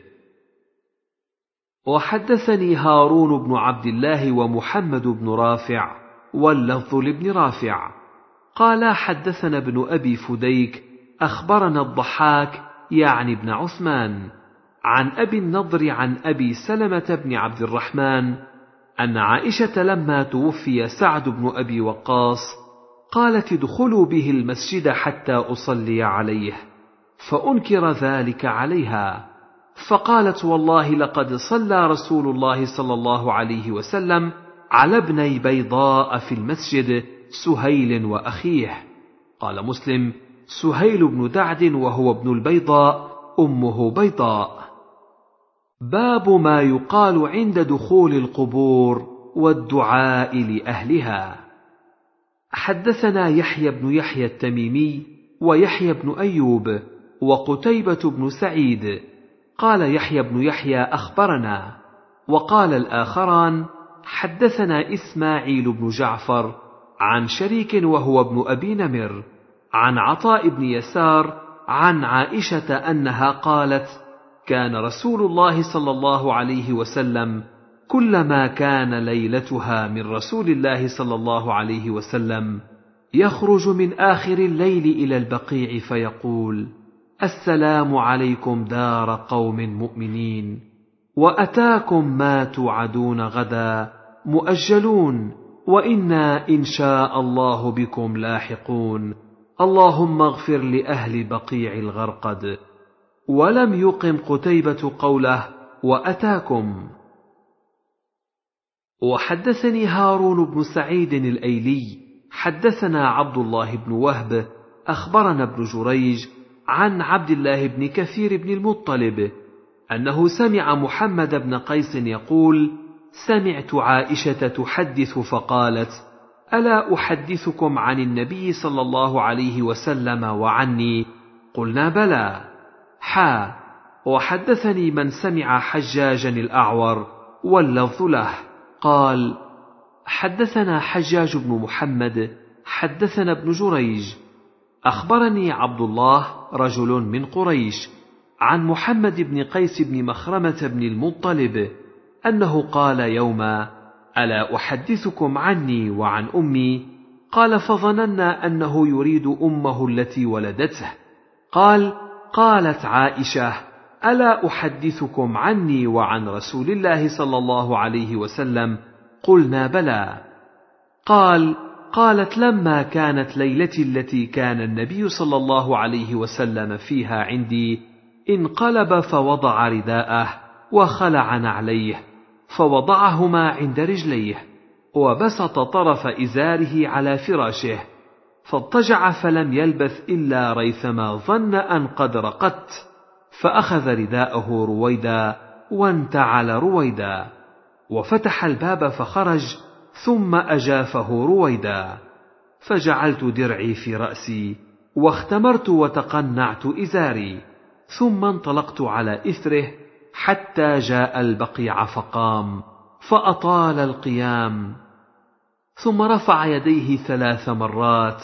وحدثني هارون بن عبد الله ومحمد بن رافع واللفظ لابن رافع قال: حدثنا ابن أبي فديك أخبرنا الضحاك يعني ابن عثمان عن أبي النضر عن أبي سلمة بن عبد الرحمن أن عائشة لما توفي سعد بن أبي وقاص قالت: ادخلوا به المسجد حتى أصلي عليه، فأنكر ذلك عليها، فقالت: والله لقد صلى رسول الله صلى الله عليه وسلم على ابني بيضاء في المسجد، سهيل وأخيه. قال مسلم: سهيل بن دعد وهو ابن البيضاء، أمه بيضاء. باب ما يقال عند دخول القبور والدعاء لأهلها. حدثنا يحيى بن يحيى التميمي ويحيى بن أيوب وقتيبة بن سعيد قال يحيى بن يحيى أخبرنا، وقال الآخران حدثنا إسماعيل بن جعفر عن شريك وهو ابن أبي نمر عن عطاء بن يسار عن عائشة أنها قالت: كان رسول الله صلى الله عليه وسلم كلما كان ليلتها من رسول الله صلى الله عليه وسلم يخرج من آخر الليل إلى البقيع فيقول: السلام عليكم دار قوم مؤمنين، وأتاكم ما توعدون غدا مؤجلون، وإنا إن شاء الله بكم لاحقون، اللهم اغفر لأهل بقيع الغرقد. ولم يقم قتيبة قوله وأتاكم. وحدثني هارون بن سعيد الأيلي حدثنا عبد الله بن وهب أخبرنا ابن جريج عن عبد الله بن كثير بن المطلب أنه سمع محمد بن قيس يقول: سمعت عائشة تحدث فقالت: ألا أحدثكم عن النبي صلى الله عليه وسلم وعني؟ قلنا: بلى. وحدثني من سمع حجاجا الأعور واللفظ له قال: حدثنا حجاج بن محمد حدثنا ابن جريج أخبرني عبد الله رجل من قريش عن محمد بن قيس بن مخرمة بن المطلب أنه قال يوما: ألا أحدثكم عني وعن أمي؟ قال: فظننا أنه يريد أمه التي ولدته. قال: قالت عائشة: ألا أحدثكم عني وعن رسول الله صلى الله عليه وسلم؟ قلنا: بلى. قال: قالت: لما كانت ليلتي التي كان النبي صلى الله عليه وسلم فيها عندي انقلب فوضع رداءه وخلع نعليه فوضعهما عند رجليه وبسط طرف إزاره على فراشه، فاضطجع فلم يلبث إلا ريثما ظن أن قد رقدت، فأخذ رداءه رويدا وانتعل رويدا، وفتح الباب فخرج، ثم أجافه رويدا، فجعلت درعي في رأسي واختمرت وتقنعت إزاري، ثم انطلقت على إثره حتى جاء البقيع فقام فأطال القيام، ثم رفع يديه 3 مرات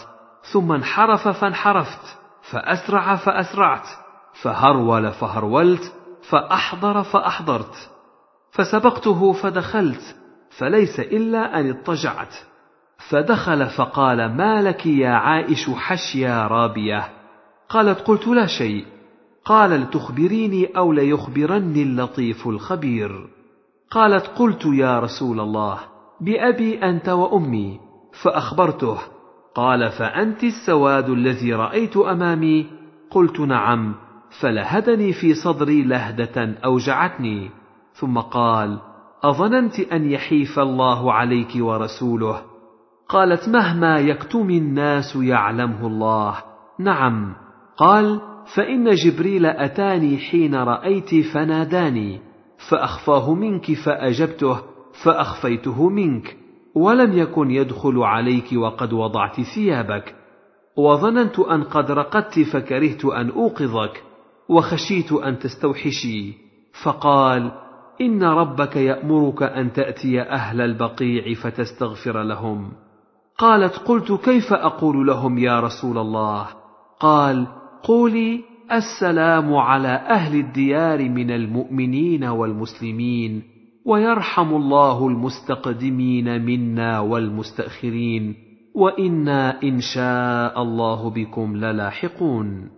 ثم انحرف فانحرفت، فأسرع فأسرعت، فهرول فهرولت، فأحضر فأحضرت، فسبقته فدخلت، فليس إلا أن اضطجعت. فدخل فقال: ما لك يا عائش حشيا رابية؟ قالت: قلت: لا شيء. قال: لتخبريني أو ليخبرني اللطيف الخبير؟ قالت: قلت: يا رسول الله، بأبي أنت وأمي. فأخبرته. قال: فأنت السواد الذي رأيت أمامي؟ قلت: نعم. فلهدني في صدري لهدة أوجعتني. ثم قال: أظننت أن يحيف الله عليك ورسوله؟ قالت: مهما يكتم الناس يعلمه الله. نعم. قال: فإن جبريل أتاني حين رأيت فناداني، فأخفاه منك فأجبته، فأخفيته منك، ولم يكن يدخل عليك وقد وضعت ثيابك، وظننت أن قد رقدت فكرهت أن أوقظك، وخشيت أن تستوحشي. فقال: إن ربك يأمرك أن تأتي أهل البقيع فتستغفر لهم. قالت: قلت: كيف أقول لهم يا رسول الله؟ قال: قولي: السلام على أهل الديار من المؤمنين والمسلمين، ويرحم الله المستقدمين منا والمستأخرين، وإنا إن شاء الله بكم للاحقون.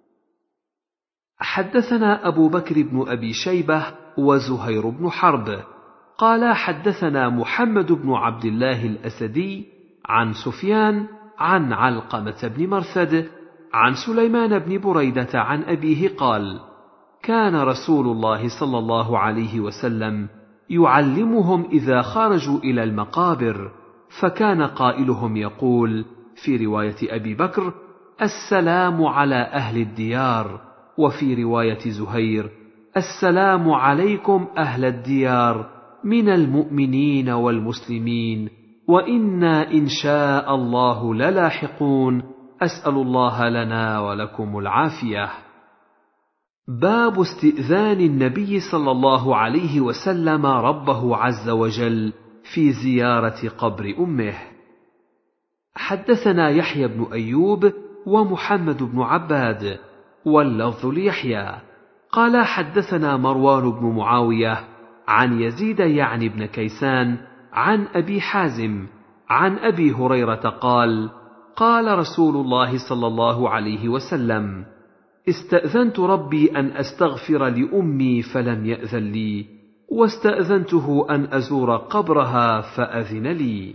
حدثنا أبو بكر بن أبي شيبة وزهير بن حرب قال: حدثنا محمد بن عبد الله الأسدي عن سفيان عن علقمة بن مرثد عن سليمان بن بريدة عن أبيه قال: كان رسول الله صلى الله عليه وسلم يعلمهم إذا خرجوا إلى المقابر، فكان قائلهم يقول في رواية أبي بكر: السلام على أهل الديار، وفي رواية زهير: السلام عليكم أهل الديار من المؤمنين والمسلمين، وإنا إن شاء الله للاحقون، أسأل الله لنا ولكم العافية. باب استئذان النبي صلى الله عليه وسلم ربه عز وجل في زيارة قبر أمه. حدثنا يحيى بن أيوب ومحمد بن عباد، واللفظ ليحيى قال: حدثنا مروان بن معاوية عن يزيد يعني بن كيسان عن أبي حازم عن أبي هريرة قال: قال رسول الله صلى الله عليه وسلم: استأذنت ربي أن أستغفر لأمي فلم يأذن لي، واستأذنته أن أزور قبرها فأذن لي.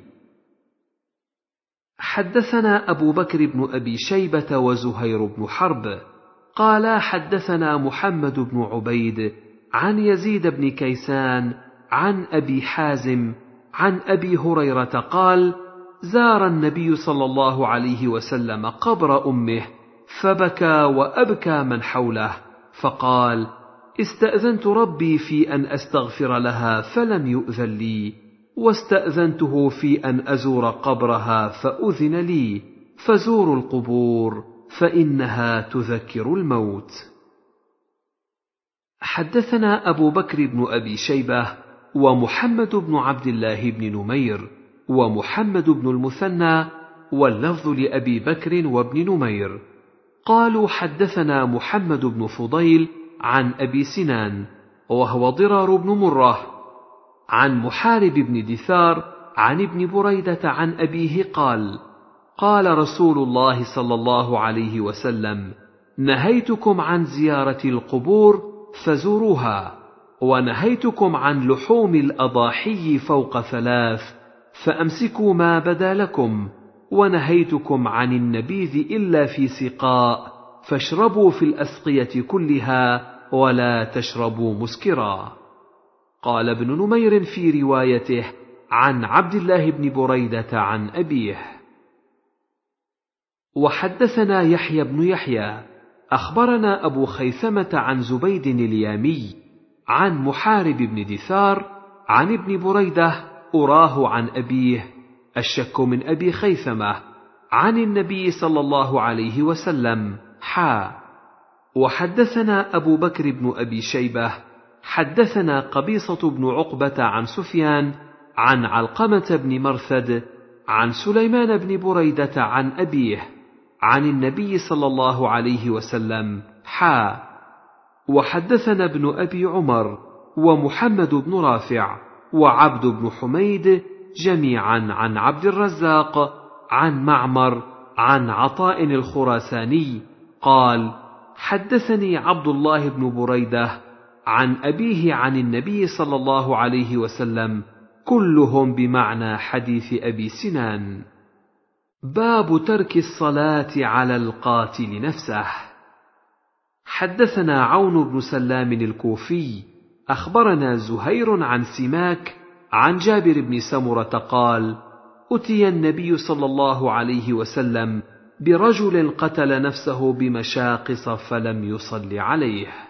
حدثنا أبو بكر بن أبي شيبة وزهير بن حرب قال: حدثنا محمد بن عبيد عن يزيد بن كيسان عن أبي حازم عن أبي هريرة قال: زار النبي صلى الله عليه وسلم قبر أمه، فبكى وأبكى من حوله، فقال: استأذنت ربي في أن أستغفر لها فلم يؤذن لي، واستأذنته في أن أزور قبرها فأذن لي، فزوروا القبور فإنها تذكر الموت. حدثنا أبو بكر بن أبي شيبة ومحمد بن عبد الله بن نمير ومحمد بن المثنى، واللفظ لأبي بكر وابن نمير قالوا: حدثنا محمد بن فضيل عن أبي سنان وهو ضرار بن مرة عن محارب بن دثار عن ابن بريدة عن أبيه قال: قال رسول الله صلى الله عليه وسلم: نهيتكم عن زيارة القبور فزوروها، ونهيتكم عن لحوم الأضاحي فوق 3 فأمسكوا ما بدا لكم، ونهيتكم عن النبيذ إلا في سقاء، فاشربوا في الأسقية كلها ولا تشربوا مسكرا. قال ابن نمير في روايته عن عبد الله بن بريدة عن أبيه. وحدثنا يحيى بن يحيى أخبرنا أبو خيثمة عن زبيد اليامي عن محارب بن دثار عن ابن بريدة أراه عن أبيه، الشك من أبي خيثمة، عن النبي صلى الله عليه وسلم وحدثنا أبو بكر بن أبي شيبة حدثنا قبيصة بن عقبة عن سفيان عن علقمة بن مرثد عن سليمان بن بريدة عن أبيه عن النبي صلى الله عليه وسلم وحدثنا ابن أبي عمر ومحمد بن رافع وعبد بن حميد جميعا عن عبد الرزاق عن معمر عن عطاء الخراساني قال حدثني عبد الله بن بريدة عن أبيه عن النبي صلى الله عليه وسلم كلهم بمعنى حديث أبي سنان. باب ترك الصلاة على القاتل نفسه. حدثنا عون بن سلام الكوفي أخبرنا زهير عن سماك عن جابر بن سمرة قال أتي النبي صلى الله عليه وسلم برجل قتل نفسه بمشاقص فلم يصل عليه.